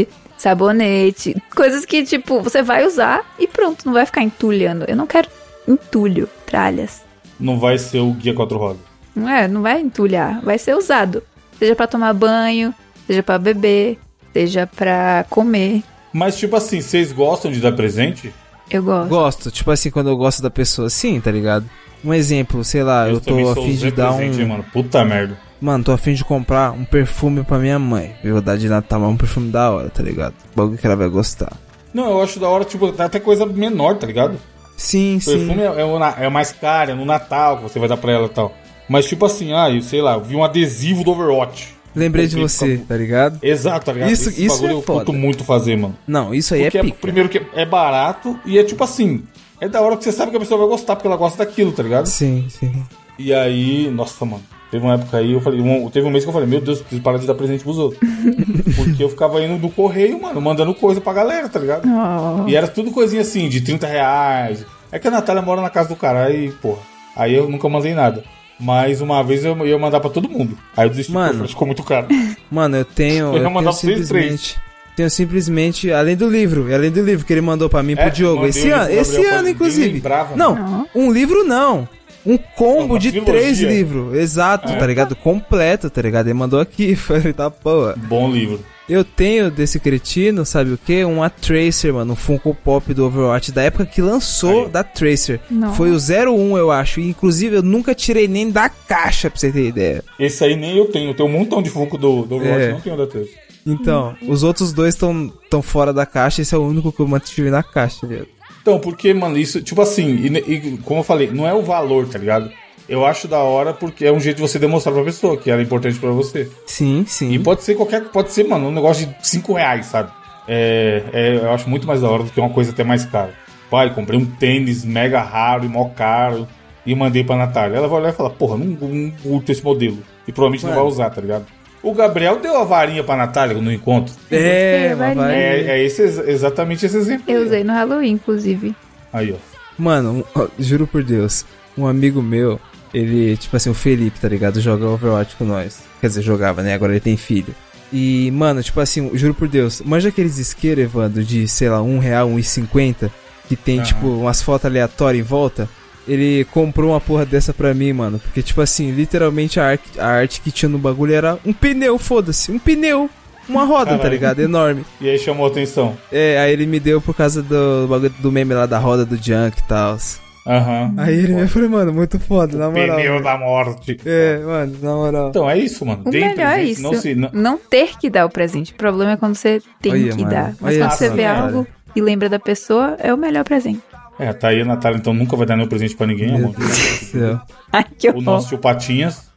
S2: sabonete, coisas que, tipo, você vai usar e pronto, não vai ficar entulhando. Eu não quero entulho, tralhas.
S1: Não vai ser o guia quatro rodas.
S2: Não é, não vai entulhar, vai ser usado. Seja pra tomar banho, seja pra beber, seja pra comer.
S1: Mas, tipo assim, vocês gostam de dar presente?
S2: Eu gosto.
S3: Gosto, tipo assim, quando eu gosto da pessoa, sim, tá ligado? Um exemplo, sei lá, eu, eu tô a fim de dar presente, um...
S1: mano, puta merda.
S3: Mano, tô a fim de comprar um perfume pra minha mãe. Eu vou dar de Natal, mas um perfume da hora, tá ligado? O bagulho que ela vai gostar.
S1: Não, eu acho da hora, tipo, até coisa menor, tá ligado?
S3: Sim, sim.
S1: Perfume é, é, o, é mais caro, é no Natal que você vai dar pra ela e tal. Mas tipo assim, ah, eu sei lá, eu vi um adesivo do Overwatch.
S3: Lembrei de você, tá ligado?
S1: Exato, tá ligado?
S3: Isso,
S1: Esse
S3: isso
S1: bagulho
S3: é
S1: eu
S3: foda.
S1: curto muito fazer, mano.
S3: Não, isso aí
S1: porque
S3: é pica.
S1: É, primeiro que é barato e é tipo assim, é da hora que você sabe que a pessoa vai gostar, porque ela gosta daquilo, tá ligado?
S3: Sim, sim.
S1: E aí, nossa, mano, teve uma época aí, eu falei, um, teve um mês que eu falei, meu Deus, preciso parar de dar presente pros outros. Porque eu ficava indo do correio, mano, mandando coisa pra galera, tá ligado?
S2: Oh.
S1: E era tudo coisinha assim, de trinta reais. É que a Natália mora na casa do cara, aí, porra, aí eu nunca mandei nada. Mas uma vez eu ia mandar pra todo mundo. Aí eu desisti,
S3: mano,
S1: porque ficou muito caro.
S3: Mano, eu tenho.
S1: Eu ia
S3: eu
S1: mandar
S3: tenho
S1: pra
S3: simplesmente.
S1: três.
S3: Tenho simplesmente. Além do livro, além do livro que ele mandou pra mim e pro
S1: É,
S3: Diogo. Esse ano, esse
S1: Gabriel,
S3: ano, inclusive.
S1: Lembrava,
S3: não,
S2: não,
S3: um livro não. Um combo
S1: uma
S3: de
S1: trilogia.
S3: três livros. Exato,
S1: É.
S3: tá ligado? Completo, tá ligado? Ele mandou aqui. Falei, tá boa.
S1: Bom livro.
S3: Eu tenho desse cretino, sabe o que? Uma Tracer, mano, um Funko Pop do Overwatch, da época que lançou
S1: Aí.
S3: da Tracer.
S2: Não.
S3: Foi o zero um, eu acho. E, inclusive, eu nunca tirei nem da caixa, pra você ter ideia.
S1: Esse aí nem eu tenho. Eu tenho um montão de Funko do, do Overwatch,
S3: É.
S1: não tenho da três.
S3: Então, os outros dois estão tão fora da caixa, esse é o único que eu mantive na caixa, velho.
S1: Então, porque, mano, isso, tipo assim, e, e como eu falei, não é o valor, tá ligado? Eu acho da hora porque é um jeito de você demonstrar pra pessoa que era importante pra você.
S3: Sim, sim.
S1: E pode ser qualquer, pode ser, mano, um negócio de cinco reais, sabe? É, é, eu acho muito mais da hora do que uma coisa até mais cara. Pai, comprei um tênis mega raro e mó caro e mandei pra Natália. Ela vai olhar e falar, porra, não, não curto esse modelo. E provavelmente
S3: Mano.
S1: não vai usar, tá ligado? O Gabriel deu a varinha pra Natália no encontro.
S3: É,
S2: Você
S3: mas
S2: vai
S3: vai...
S1: É, é esse, exatamente esse exemplo.
S2: Eu usei no Halloween, inclusive.
S1: Aí, ó.
S3: Mano, um- ó, juro por Deus, um amigo meu, ele, tipo assim, o Felipe, tá ligado? Joga Overwatch com nós. Quer dizer, jogava, né? Agora ele tem filho. E, mano, tipo assim, juro por Deus, manja aqueles isqueiros, Evandro, de, sei lá, um real, um e cinquenta, que tem,
S1: Aham.
S3: tipo, umas fotos aleatórias em volta? Ele comprou uma porra dessa pra mim, mano. Porque, tipo assim, literalmente a, ar- a arte que tinha no bagulho era um pneu, foda-se. Um pneu. Uma roda, tá
S1: Caralho.
S3: ligado? Enorme.
S1: E aí chamou a atenção.
S3: É, aí ele me deu por causa do bagulho do meme lá da roda do Junk e tal.
S1: Aham.
S3: Aí ele me falou, mano, muito foda, na moral.
S1: Pneu
S3: mano.
S1: da morte.
S3: É, mano, na moral.
S1: Então, é isso, mano.
S2: O
S1: Deem
S2: melhor é
S1: presente,
S2: isso.
S1: Não se, não...
S2: Não ter que dar o presente. O problema é quando você tem
S3: Olha,
S2: que
S3: mano.
S2: dar. Mas
S3: Olha
S2: quando você
S1: essa,
S2: vê
S1: cara.
S2: algo e lembra da pessoa, é o melhor presente.
S1: É, tá aí a Natália, então nunca vai dar nenhum presente pra ninguém,
S3: Meu
S1: amor.
S3: Deus do céu.
S2: Ai, que
S1: O
S2: horror.
S1: nosso tio Patinhas.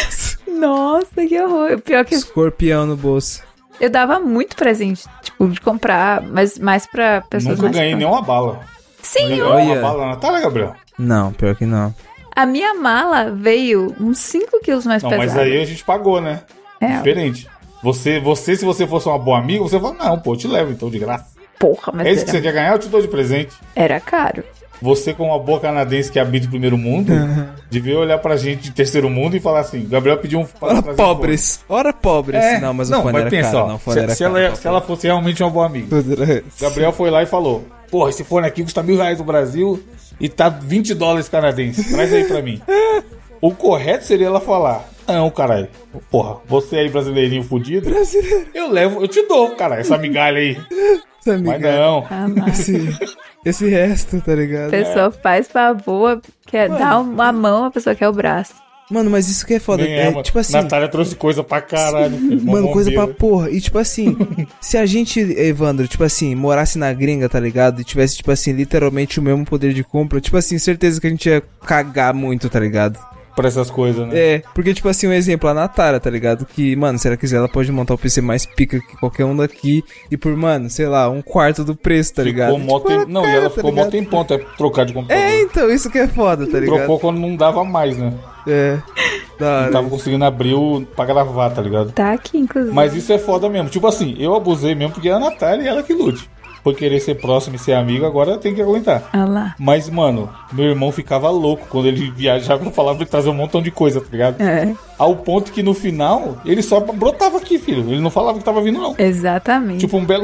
S2: Nossa, que horror. O pior é que
S3: Escorpião no bolso.
S2: eu dava muito presente, tipo, de comprar, mas mais pra pessoas
S1: Nunca
S2: mais
S1: ganhei
S2: próximas.
S1: nenhuma bala.
S2: Sim,
S1: Ganhou
S3: Olha.
S1: uma bala na Natália, Gabriel?
S3: Não, pior que não.
S2: a minha mala veio uns cinco quilos mais
S1: Não,
S2: pesada.
S1: mas aí a gente pagou, né?
S2: É,
S1: Diferente. Você, você, se você fosse uma boa amiga, você fala, não, pô, eu te levo então de graça.
S2: porra, mas
S1: É isso que
S2: era,
S1: você quer ganhar, eu te dou de presente.
S2: era caro.
S1: Você, como uma boa canadense que habita o primeiro mundo, devia olhar pra gente de terceiro mundo e falar assim, Gabriel pediu um... para
S3: Ora
S1: trazer um
S3: pobres. Ora pobres.
S1: fone. É,
S3: Não, mas o
S1: não,
S3: fone
S1: mas
S3: era
S1: pensa,
S3: caro.
S1: ó,
S3: Não, o fone
S1: se,
S3: era
S1: se
S3: caro.
S1: ela, se ela fosse realmente uma boa amiga. Gabriel foi lá e falou, porra, esse fone aqui custa mil reais no Brasil e tá vinte dólares canadenses. Traz aí pra mim. O correto seria ela falar, não, caralho, porra, você aí brasileirinho fudido, eu levo, eu te dou, caralho, essa migalha aí.
S3: Essa
S1: Mas
S3: amiga-
S1: não.
S2: Ah, não.
S3: Esse, esse resto, tá
S2: A
S3: ligado?
S2: pessoa faz favor, quer dar uma mão, a pessoa quer o braço.
S3: Mano, mas isso que é foda.
S1: Nem
S3: É,
S1: é, mano.
S3: tipo assim.
S1: Natália trouxe coisa pra caralho. filho, mó
S3: Mano, coisa pra
S1: bombeira.
S3: porra. E tipo assim, se a gente, Evandro, tipo assim, morasse na gringa, tá ligado? E tivesse, tipo assim, literalmente o mesmo poder de compra, tipo assim, certeza que a gente ia cagar muito, tá ligado?
S1: Pra essas coisas, né?
S3: É, porque, tipo assim, um exemplo, a Natália, tá ligado? Que, mano, se ela quiser, ela pode montar o P C mais pica que qualquer um daqui. E por, mano, sei lá, um quarto do preço, tá ligado?
S1: Ficou mó
S3: Tipo,
S1: tempo-
S3: ela
S1: Não, e
S3: quer,
S1: ela
S3: tá
S1: ficou mó
S3: ligado?
S1: tempão até trocar de computador.
S3: É, então, isso que é foda, tá ligado?
S1: Trocou quando não dava mais, né?
S3: É, da
S1: Não
S3: hora.
S1: tava conseguindo abrir o... pra gravar, tá ligado?
S2: Tá aqui, inclusive.
S1: Mas isso é foda mesmo. Tipo assim, eu abusei mesmo porque é a Natália e ela que lute. foi querer ser próximo e ser amigo, agora tem que aguentar.
S2: Olha lá.
S1: Mas, mano, meu irmão ficava louco quando ele viajava e falava pra ele trazer um montão de coisa, tá ligado?
S2: É.
S1: Ao ponto que no final, ele só brotava aqui, filho. Ele não falava que tava vindo, não.
S2: Exatamente.
S1: Tipo, um belo...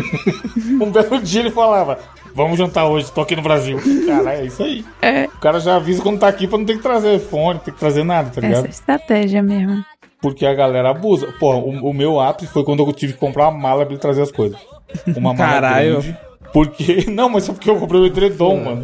S1: um belo dia ele falava, vamos jantar hoje, tô aqui no Brasil. Caralho, é isso aí.
S2: É.
S1: O cara já avisa quando tá aqui pra não ter que trazer fone, não ter que trazer nada, tá ligado?
S2: Essa estratégia mesmo.
S1: Porque a galera abusa. Porra, o, o meu ápice foi quando eu tive que comprar uma mala pra ele trazer as coisas. Uma mala
S3: Caralho.
S1: grande. Porque... Não, mas é porque eu comprei o edredom, mano.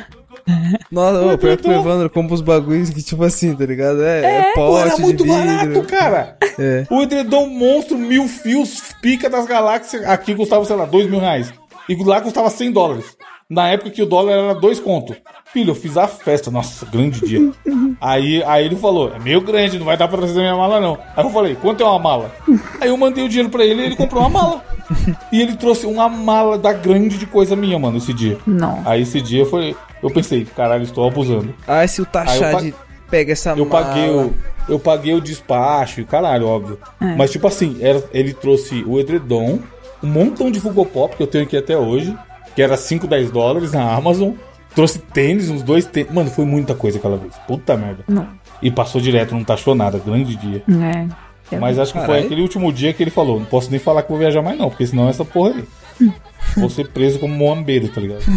S3: Nossa,
S1: O
S3: ô, pior que o
S1: edredom.
S3: Evandro compra os bagulhos que, tipo assim, tá ligado? É, é,
S1: Pô,
S3: pote
S1: era
S3: de
S1: muito
S3: vidro.
S1: barato, cara.
S3: É.
S1: O edredom monstro, mil fios, pica das galáxias. Aqui custava, sei lá, dois mil reais. E lá custava cem dólares. Na época que o dólar era dois conto. Filho, eu fiz a festa. Nossa, grande dia. Aí, aí ele falou, é meio grande, não vai dar pra trazer minha mala, não. Aí eu falei, quanto é uma mala? Aí eu mandei o dinheiro pra ele e ele comprou uma mala. E ele trouxe uma mala da grande de coisa minha, mano, esse dia.
S2: Não.
S1: Aí esse dia foi... Eu pensei, caralho, estou abusando.
S3: Ah, se o Tachad
S1: pa-
S3: pega essa
S1: Eu
S3: mala...
S1: paguei o, eu paguei o despacho e caralho, óbvio.
S2: É.
S1: Mas tipo assim, era, ele trouxe o edredom, um montão de Funko Pop que eu tenho aqui até hoje, que era cinco, dez dólares na Amazon. Trouxe tênis, uns dois tênis. Mano, foi muita coisa aquela vez. Puta merda.
S2: Não.
S1: E passou direto, não taxou nada. Grande dia.
S2: É.
S1: Mas acho que foi
S3: Caralho.
S1: aquele último dia que ele falou, não posso nem falar que vou viajar mais não, porque senão é essa porra aí. Vou ser preso como moambeiro, tá ligado?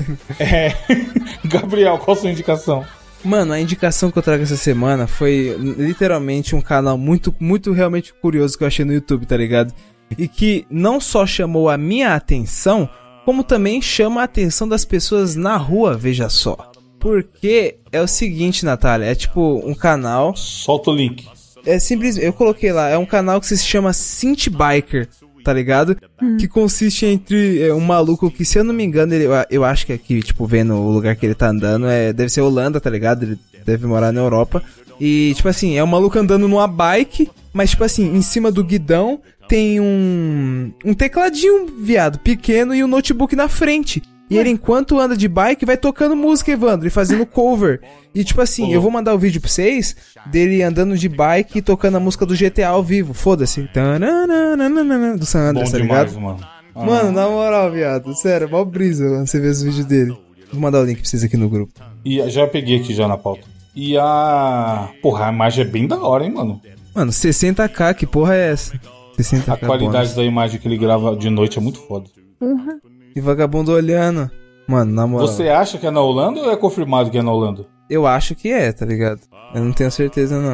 S1: É. Gabriel, qual a sua indicação?
S3: Mano, a indicação que eu trago essa semana foi literalmente um canal muito, muito realmente curioso que eu achei no YouTube, tá ligado? E que não só chamou a minha atenção, como também chama a atenção das pessoas na rua, veja só. Porque é o seguinte, Natália, é tipo um canal...
S1: Solta o link.
S3: É simples, eu coloquei lá, é um canal que se chama Synth Biker, tá ligado? Que consiste entre é, um maluco que, se eu não me engano, ele, eu, eu acho que aqui, tipo, vendo o lugar que ele tá andando, é, deve ser Holanda, tá ligado? Ele deve morar na Europa. E, tipo assim, é um maluco andando numa bike, mas, tipo assim, em cima do guidão tem um, um tecladinho, viado, pequeno e um notebook na frente. E ele, enquanto anda de bike, vai tocando música, Evandro, e fazendo cover. E, tipo assim,
S1: Oh.
S3: eu vou mandar o vídeo pra vocês dele andando de bike e tocando a música do G T A ao vivo. Foda-se. Tananana, do San
S1: Bom
S3: Andreas, tá
S1: demais,
S3: ligado?
S1: mano. Ah.
S3: Mano, na moral, viado, sério, mó brisa, mano, você vê os vídeos dele. Vou mandar o link pra vocês aqui no grupo.
S1: E já peguei aqui já na pauta. E a... Porra, a imagem é bem da hora, hein, mano?
S3: Mano, sessenta k, que porra é essa? sessenta k
S1: A qualidade
S3: bônus.
S1: da imagem que ele grava de noite é muito foda.
S2: Uhum.
S3: E vagabundo olhando. Mano, na moral.
S1: Você acha que é na Holanda ou é confirmado que é na Holanda?
S3: Eu acho que é, tá ligado? Eu não tenho certeza, não.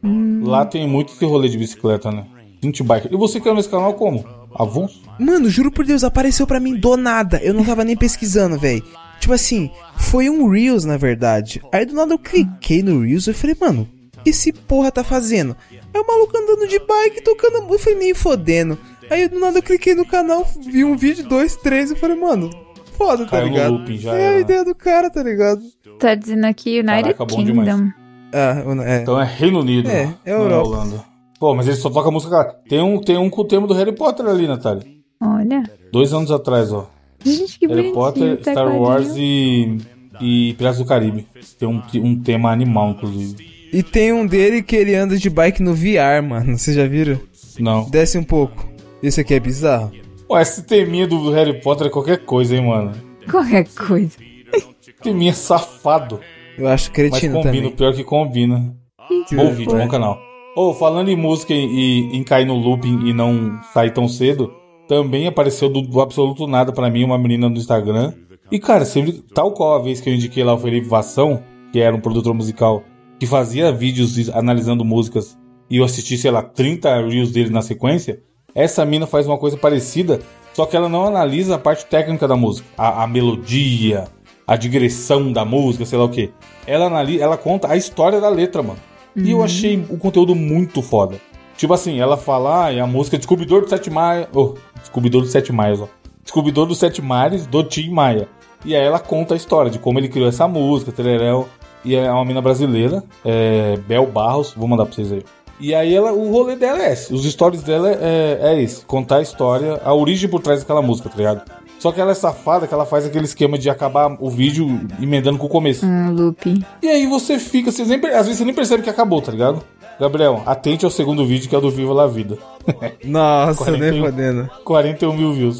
S1: Lá tem muito esse rolê de bicicleta, né? Synth Biker. E você caiu nesse canal como? Avulso?
S3: Mano, juro por Deus, apareceu pra mim do nada. Eu não tava nem pesquisando, velho. Tipo assim, foi um Reels, na verdade. Aí do nada eu cliquei no Reels e falei, mano, o que esse porra tá fazendo? Aí o maluco andando de bike, tocando música, eu falei, nem fodendo. Aí do nada eu cliquei no canal, vi um vídeo, dois, três, eu falei, mano, foda, tá
S1: Caiu no
S3: ligado?
S1: looping, já
S3: É
S1: era.
S3: a ideia do cara, tá ligado?
S2: Tá dizendo aqui United
S1: Caraca, bom
S2: Kingdom.
S1: demais.
S3: Ah, é.
S1: Então é Reino Unido.
S3: É,
S1: não
S3: é Europa.
S1: Holanda. Pô, mas ele só toca música lá. Tem um, tem um com o tema do Harry Potter ali, Natália.
S2: Olha.
S1: Dois anos atrás, ó.
S2: Gente, que
S1: Harry
S2: bonitinho.
S1: Potter, Star
S2: tecladinho.
S1: Wars e, e Piratas do Caribe. Tem um, um tema animal, inclusive.
S3: E tem um dele que ele anda de bike no V R, mano. Vocês já viram?
S1: Não.
S3: Desce um pouco. Esse aqui é bizarro.
S1: Pô, esse teminha do Harry Potter é qualquer coisa, hein, mano.
S2: Qualquer coisa.
S1: Teminha safado.
S3: Eu acho
S1: Mas
S3: cretino
S1: combina,
S3: também.
S1: o pior que combina. Bom vídeo, bom canal. Ô, falando em música e, e em cair no looping e não sair tão cedo, também apareceu do, do absoluto nada pra mim uma menina no Instagram. E, cara, sempre, tal qual a vez que eu indiquei lá o Felipe Vassão, que era um produtor musical, que fazia vídeos analisando músicas, e eu assisti, sei lá, trinta reels dele na sequência, essa mina faz uma coisa parecida, só que ela não analisa a parte técnica da música, a, a melodia, a digressão da música, sei lá o que. Ela analisa, ela conta a história da letra, mano. E eu achei o conteúdo muito foda. Tipo assim, ela fala, ah, é a música Descobridor do Sete Maia. Oh, Descobridor do Sete Maias, ó. Descobridor dos Sete Mares do Tim Maia. E aí ela conta a história de como ele criou essa música, tereréu. E é uma mina brasileira, é Bel Barros, vou mandar pra vocês aí. E aí ela, o rolê dela é esse, os stories dela é, é esse, contar a história, a origem por trás daquela música, tá ligado? Só que ela é safada, que ela faz aquele esquema de acabar o vídeo emendando com o começo.
S2: Um loop.
S1: E aí você fica, você nem, às vezes você nem percebe que acabou, tá ligado? Gabriel, atente ao segundo vídeo, que é o do Viva La Vida.
S3: Nossa,
S1: quarenta e um.
S3: nem fodendo.
S1: quarenta e um mil views.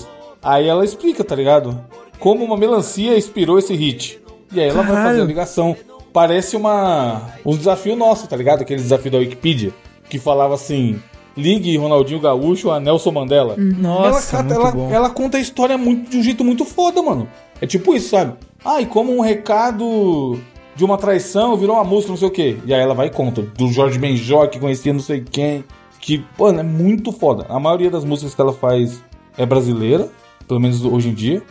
S1: Aí ela explica, tá ligado? Como uma melancia inspirou esse hit. E aí ela
S3: Caralho.
S1: vai fazer a ligação. Parece uma um desafio nosso, tá ligado? Aquele desafio da Wikipedia, que falava assim... Ligue Ronaldinho Gaúcho a Nelson Mandela.
S3: Nossa,
S1: ela,
S3: muito
S1: ela,
S3: bom.
S1: ela conta a história muito, de um jeito muito foda, mano. É tipo isso, sabe? Ah, e como um recado de uma traição virou uma música, não sei o quê. E aí ela vai e conta. Do Jorge Benjor, que conhecia não sei quem. Que, mano, é muito foda. A maioria das músicas que ela faz é brasileira. Pelo menos hoje em dia.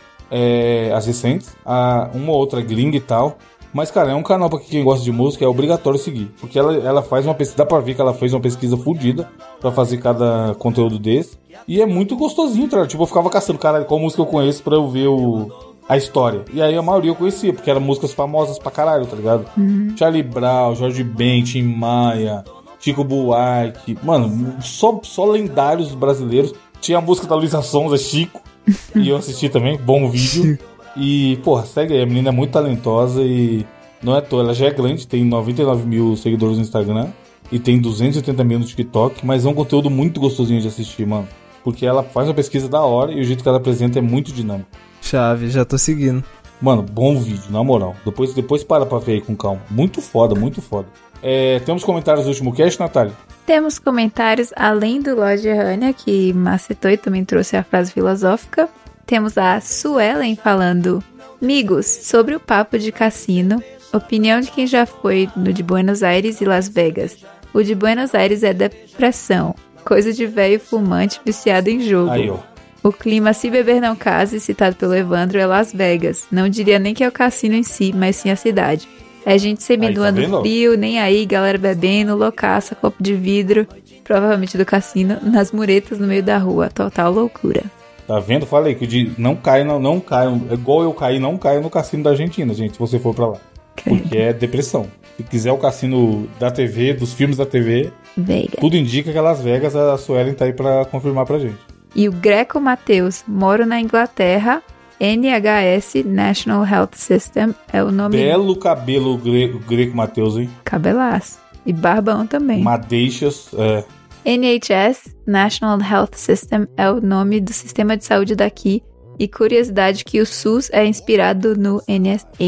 S1: É, as recentes. A, uma ou outra gringa e tal. Mas, cara, é um canal pra quem gosta de música, é obrigatório seguir. Porque ela, ela faz uma pesquisa, dá pra ver que ela fez uma pesquisa fodida pra fazer cada conteúdo desse. E é muito gostosinho, tá? Tipo, eu ficava caçando, caralho, qual música eu conheço pra eu ver o, a história. E aí a maioria eu conhecia, porque eram músicas famosas pra caralho, tá ligado? Uhum. Charlie Brown, Jorge Ben, Tim Maia, Chico Buarque. Mano, só, só lendários brasileiros. Tinha a música da Luísa Sonza, Chico. E eu assisti também, bom vídeo. E, porra, segue aí, a menina é muito talentosa e não é à toa, ela já é grande, tem noventa e nove mil seguidores no Instagram e tem duzentos e oitenta mil no TikTok, mas é um conteúdo muito gostosinho de assistir, mano. Porque ela faz uma pesquisa da hora e o jeito que ela apresenta é muito dinâmico.
S3: Chave, já tô seguindo.
S1: Mano, bom vídeo, na moral. Depois, depois para pra ver aí com calma. Muito foda, muito foda. É, temos comentários do último cast, Natália?
S2: Temos comentários além do Lorde Rania, que macetou e também trouxe a frase filosófica. Temos a Suelen falando: amigos, sobre o papo de cassino, opinião de quem já foi no de Buenos Aires e Las Vegas. O de Buenos Aires é depressão, coisa de velho fumante viciado em jogo.
S1: Aí, ó.
S2: O clima Se Beber Não Case, citado pelo Evandro, é Las Vegas. Não diria nem que é o cassino em si, mas sim a cidade. É gente seminuando
S1: Aí, tá vendo?
S2: frio, nem aí, galera bebendo, loucaça, copo de vidro, provavelmente do cassino, nas muretas no meio da rua. Total loucura.
S1: Tá vendo? Falei que o de não cai, não, não cai. É igual eu caí, não caio no cassino da Argentina, gente, se você for pra lá. Porque é depressão. Se quiser o cassino da T V, dos filmes da T V,
S2: Vegas.
S1: tudo indica que é Las Vegas, a Suelen tá aí pra confirmar pra gente.
S2: E o Greco Mateus, moro na Inglaterra, N H S, National Health System, é o nome...
S1: Belo cabelo gre- greco Mateus, hein?
S2: Cabelaço. E barbão também.
S1: Madeixas, é...
S2: N H S, National Health System, é o nome do sistema de saúde daqui. E curiosidade que o SUS é inspirado no N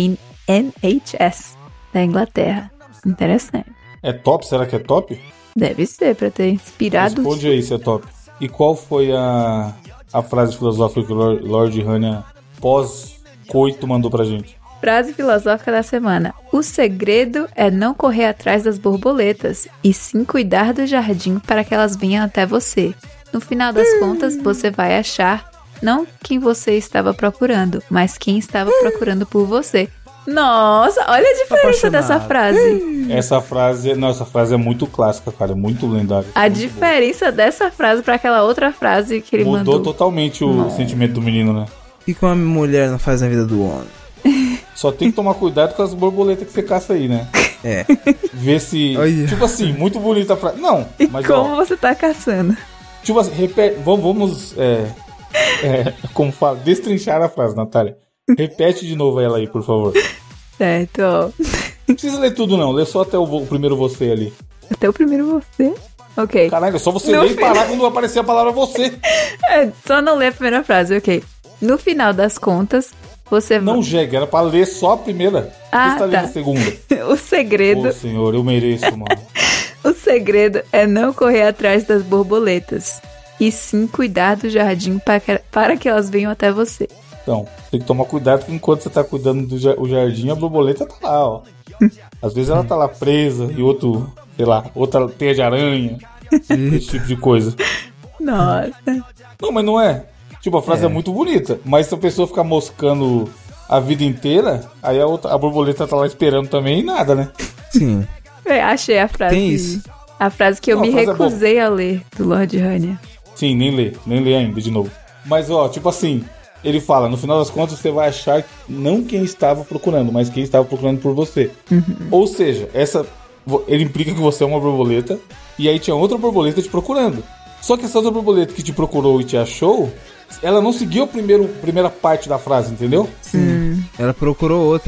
S2: H S da Inglaterra. Interessante.
S1: É top? Será que é top?
S2: Deve ser, pra ter inspirado...
S1: Responde aí se é top. E qual foi a, a frase filosófica que o Lord, Lord Rania pós-coito mandou pra gente?
S2: Frase filosófica da semana. O segredo é não correr atrás das borboletas, e sim cuidar do jardim para que elas venham até você. No final das contas, você vai achar não quem você estava procurando, mas quem estava procurando por você. Nossa, olha a diferença dessa frase.
S1: Essa frase, não, essa frase é muito clássica, cara, é muito lendária.
S2: A
S1: muito
S2: diferença boa. Dessa frase para aquela outra frase que ele
S1: Mudou
S2: mandou.
S1: Mudou totalmente o Nossa. sentimento do menino, né?
S3: O que uma mulher não faz na vida do homem?
S1: Só tem que tomar cuidado com as borboletas que você caça aí, né?
S3: É.
S1: Ver se...
S3: Olha.
S1: Tipo assim, muito bonita a frase. Não,
S2: e
S1: mas
S2: como
S1: ó,
S2: você tá caçando?
S1: Tipo assim, repete... Vamos, vamos é, é, como fala, destrinchar a frase, Natália. Repete de novo ela aí, por favor.
S2: Certo, ó.
S1: Não precisa ler tudo, não. Lê só até o, o primeiro você ali.
S2: Até o primeiro você? Ok.
S1: Caralho, é só você
S2: no
S1: ler
S2: final...
S1: e parar quando aparecer a palavra você.
S2: É, só não ler a primeira frase, ok. No final das contas, você...
S1: Não, jegue, era pra ler só a primeira.
S2: Ah,
S1: você tá lendo
S2: tá.
S1: a segunda.
S2: O segredo...
S1: Ô, senhor, eu mereço, mano.
S2: O segredo é não correr atrás das borboletas, e sim cuidar do jardim para que, para que elas venham até você.
S1: Então, tem que tomar cuidado que enquanto você tá cuidando do jar- o jardim, a borboleta tá lá, ó. Às vezes ela tá lá presa e outro, sei lá, outra teia de aranha. Esse tipo de coisa.
S2: Nossa.
S1: Não, mas não é. Tipo, a frase é.
S3: É.
S1: muito bonita, mas se a pessoa ficar moscando a vida inteira, aí a, outra, a borboleta tá lá esperando também e nada, né?
S3: Sim.
S2: É, achei a frase.
S3: Tem isso.
S2: A frase que eu
S1: Não, a
S2: me
S1: frase é boa.
S2: recusei a ler, do Lord Rania.
S1: Sim, nem lê, nem lê ainda, de novo. Mas, ó, tipo assim, ele fala, no final das contas você vai achar não quem estava procurando, mas quem estava procurando por você.
S2: Uhum.
S1: Ou seja, essa, ele implica que você é uma borboleta, e aí tinha outra borboleta te procurando. Só que essa outra borboleta que te procurou e te achou, ela não seguiu a primeiro, primeira parte da frase, entendeu?
S3: Sim. Hum. Ela procurou outra.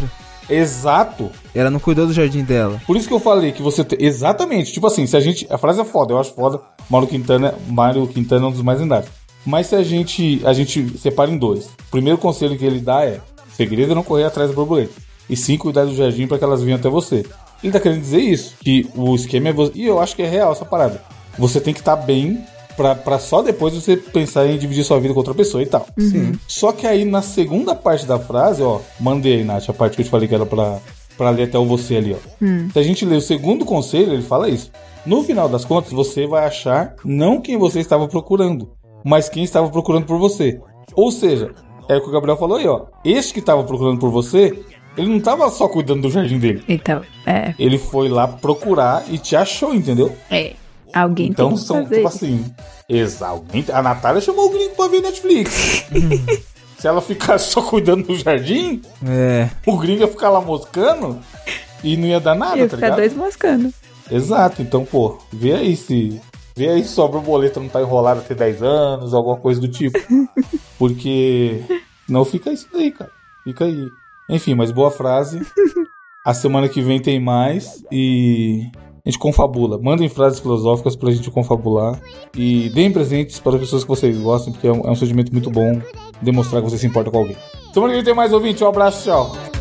S1: Exato.
S3: Ela não cuidou do jardim dela.
S1: Por isso que eu falei que você... Te... Exatamente. Tipo assim, se a gente... A frase é foda, eu acho foda. Mário Quintana, Mário Quintana é um dos mais lendários. Mas se a gente, a gente separa em dois. O primeiro conselho que ele dá é: segredo é não correr atrás da borboleta. E sim, cuidar do jardim para que elas venham até você. Ele tá querendo dizer isso, que o esquema é você... E eu acho que é real essa parada. Você tem que estar tá bem pra, pra só depois você pensar em dividir sua vida com outra pessoa e tal.
S2: Uhum.
S1: Só que aí na segunda parte da frase, ó, mandei aí, Nath, a parte que eu te falei que era pra, pra ler até o você ali, ó.
S2: Hum.
S1: Se a gente ler o segundo conselho, ele fala isso. No final das contas, você vai achar não quem você estava procurando, mas quem estava procurando por você. Ou seja, é o que o Gabriel falou aí, ó. Este que estava procurando por você, ele não estava só cuidando do jardim dele.
S2: Então, é.
S1: Ele foi lá procurar e te achou, entendeu?
S2: É. Alguém
S1: então,
S2: tem que
S1: são,
S2: fazer.
S1: tipo assim, exatamente. A Natália chamou o gringo pra ver Netflix. Se ela ficasse só cuidando do jardim,
S3: É.
S1: o gringo ia ficar lá moscando e não ia dar nada,
S2: Ia
S1: tá
S2: ficar
S1: ligado?
S2: dois moscando.
S1: Exato, então, pô, vê aí se. Vê aí se sua borboleta não tá enrolada até dez anos, alguma coisa do tipo. Porque não fica isso daí, cara. Fica aí. Enfim, mas boa frase. A semana que vem tem mais e a gente confabula. Mandem frases filosóficas pra gente confabular. E deem presentes para as pessoas que vocês gostam, porque é um, é um sentimento muito bom demonstrar que você se importa com alguém. Semana que vem tem mais, ouvinte. Um abraço, tchau.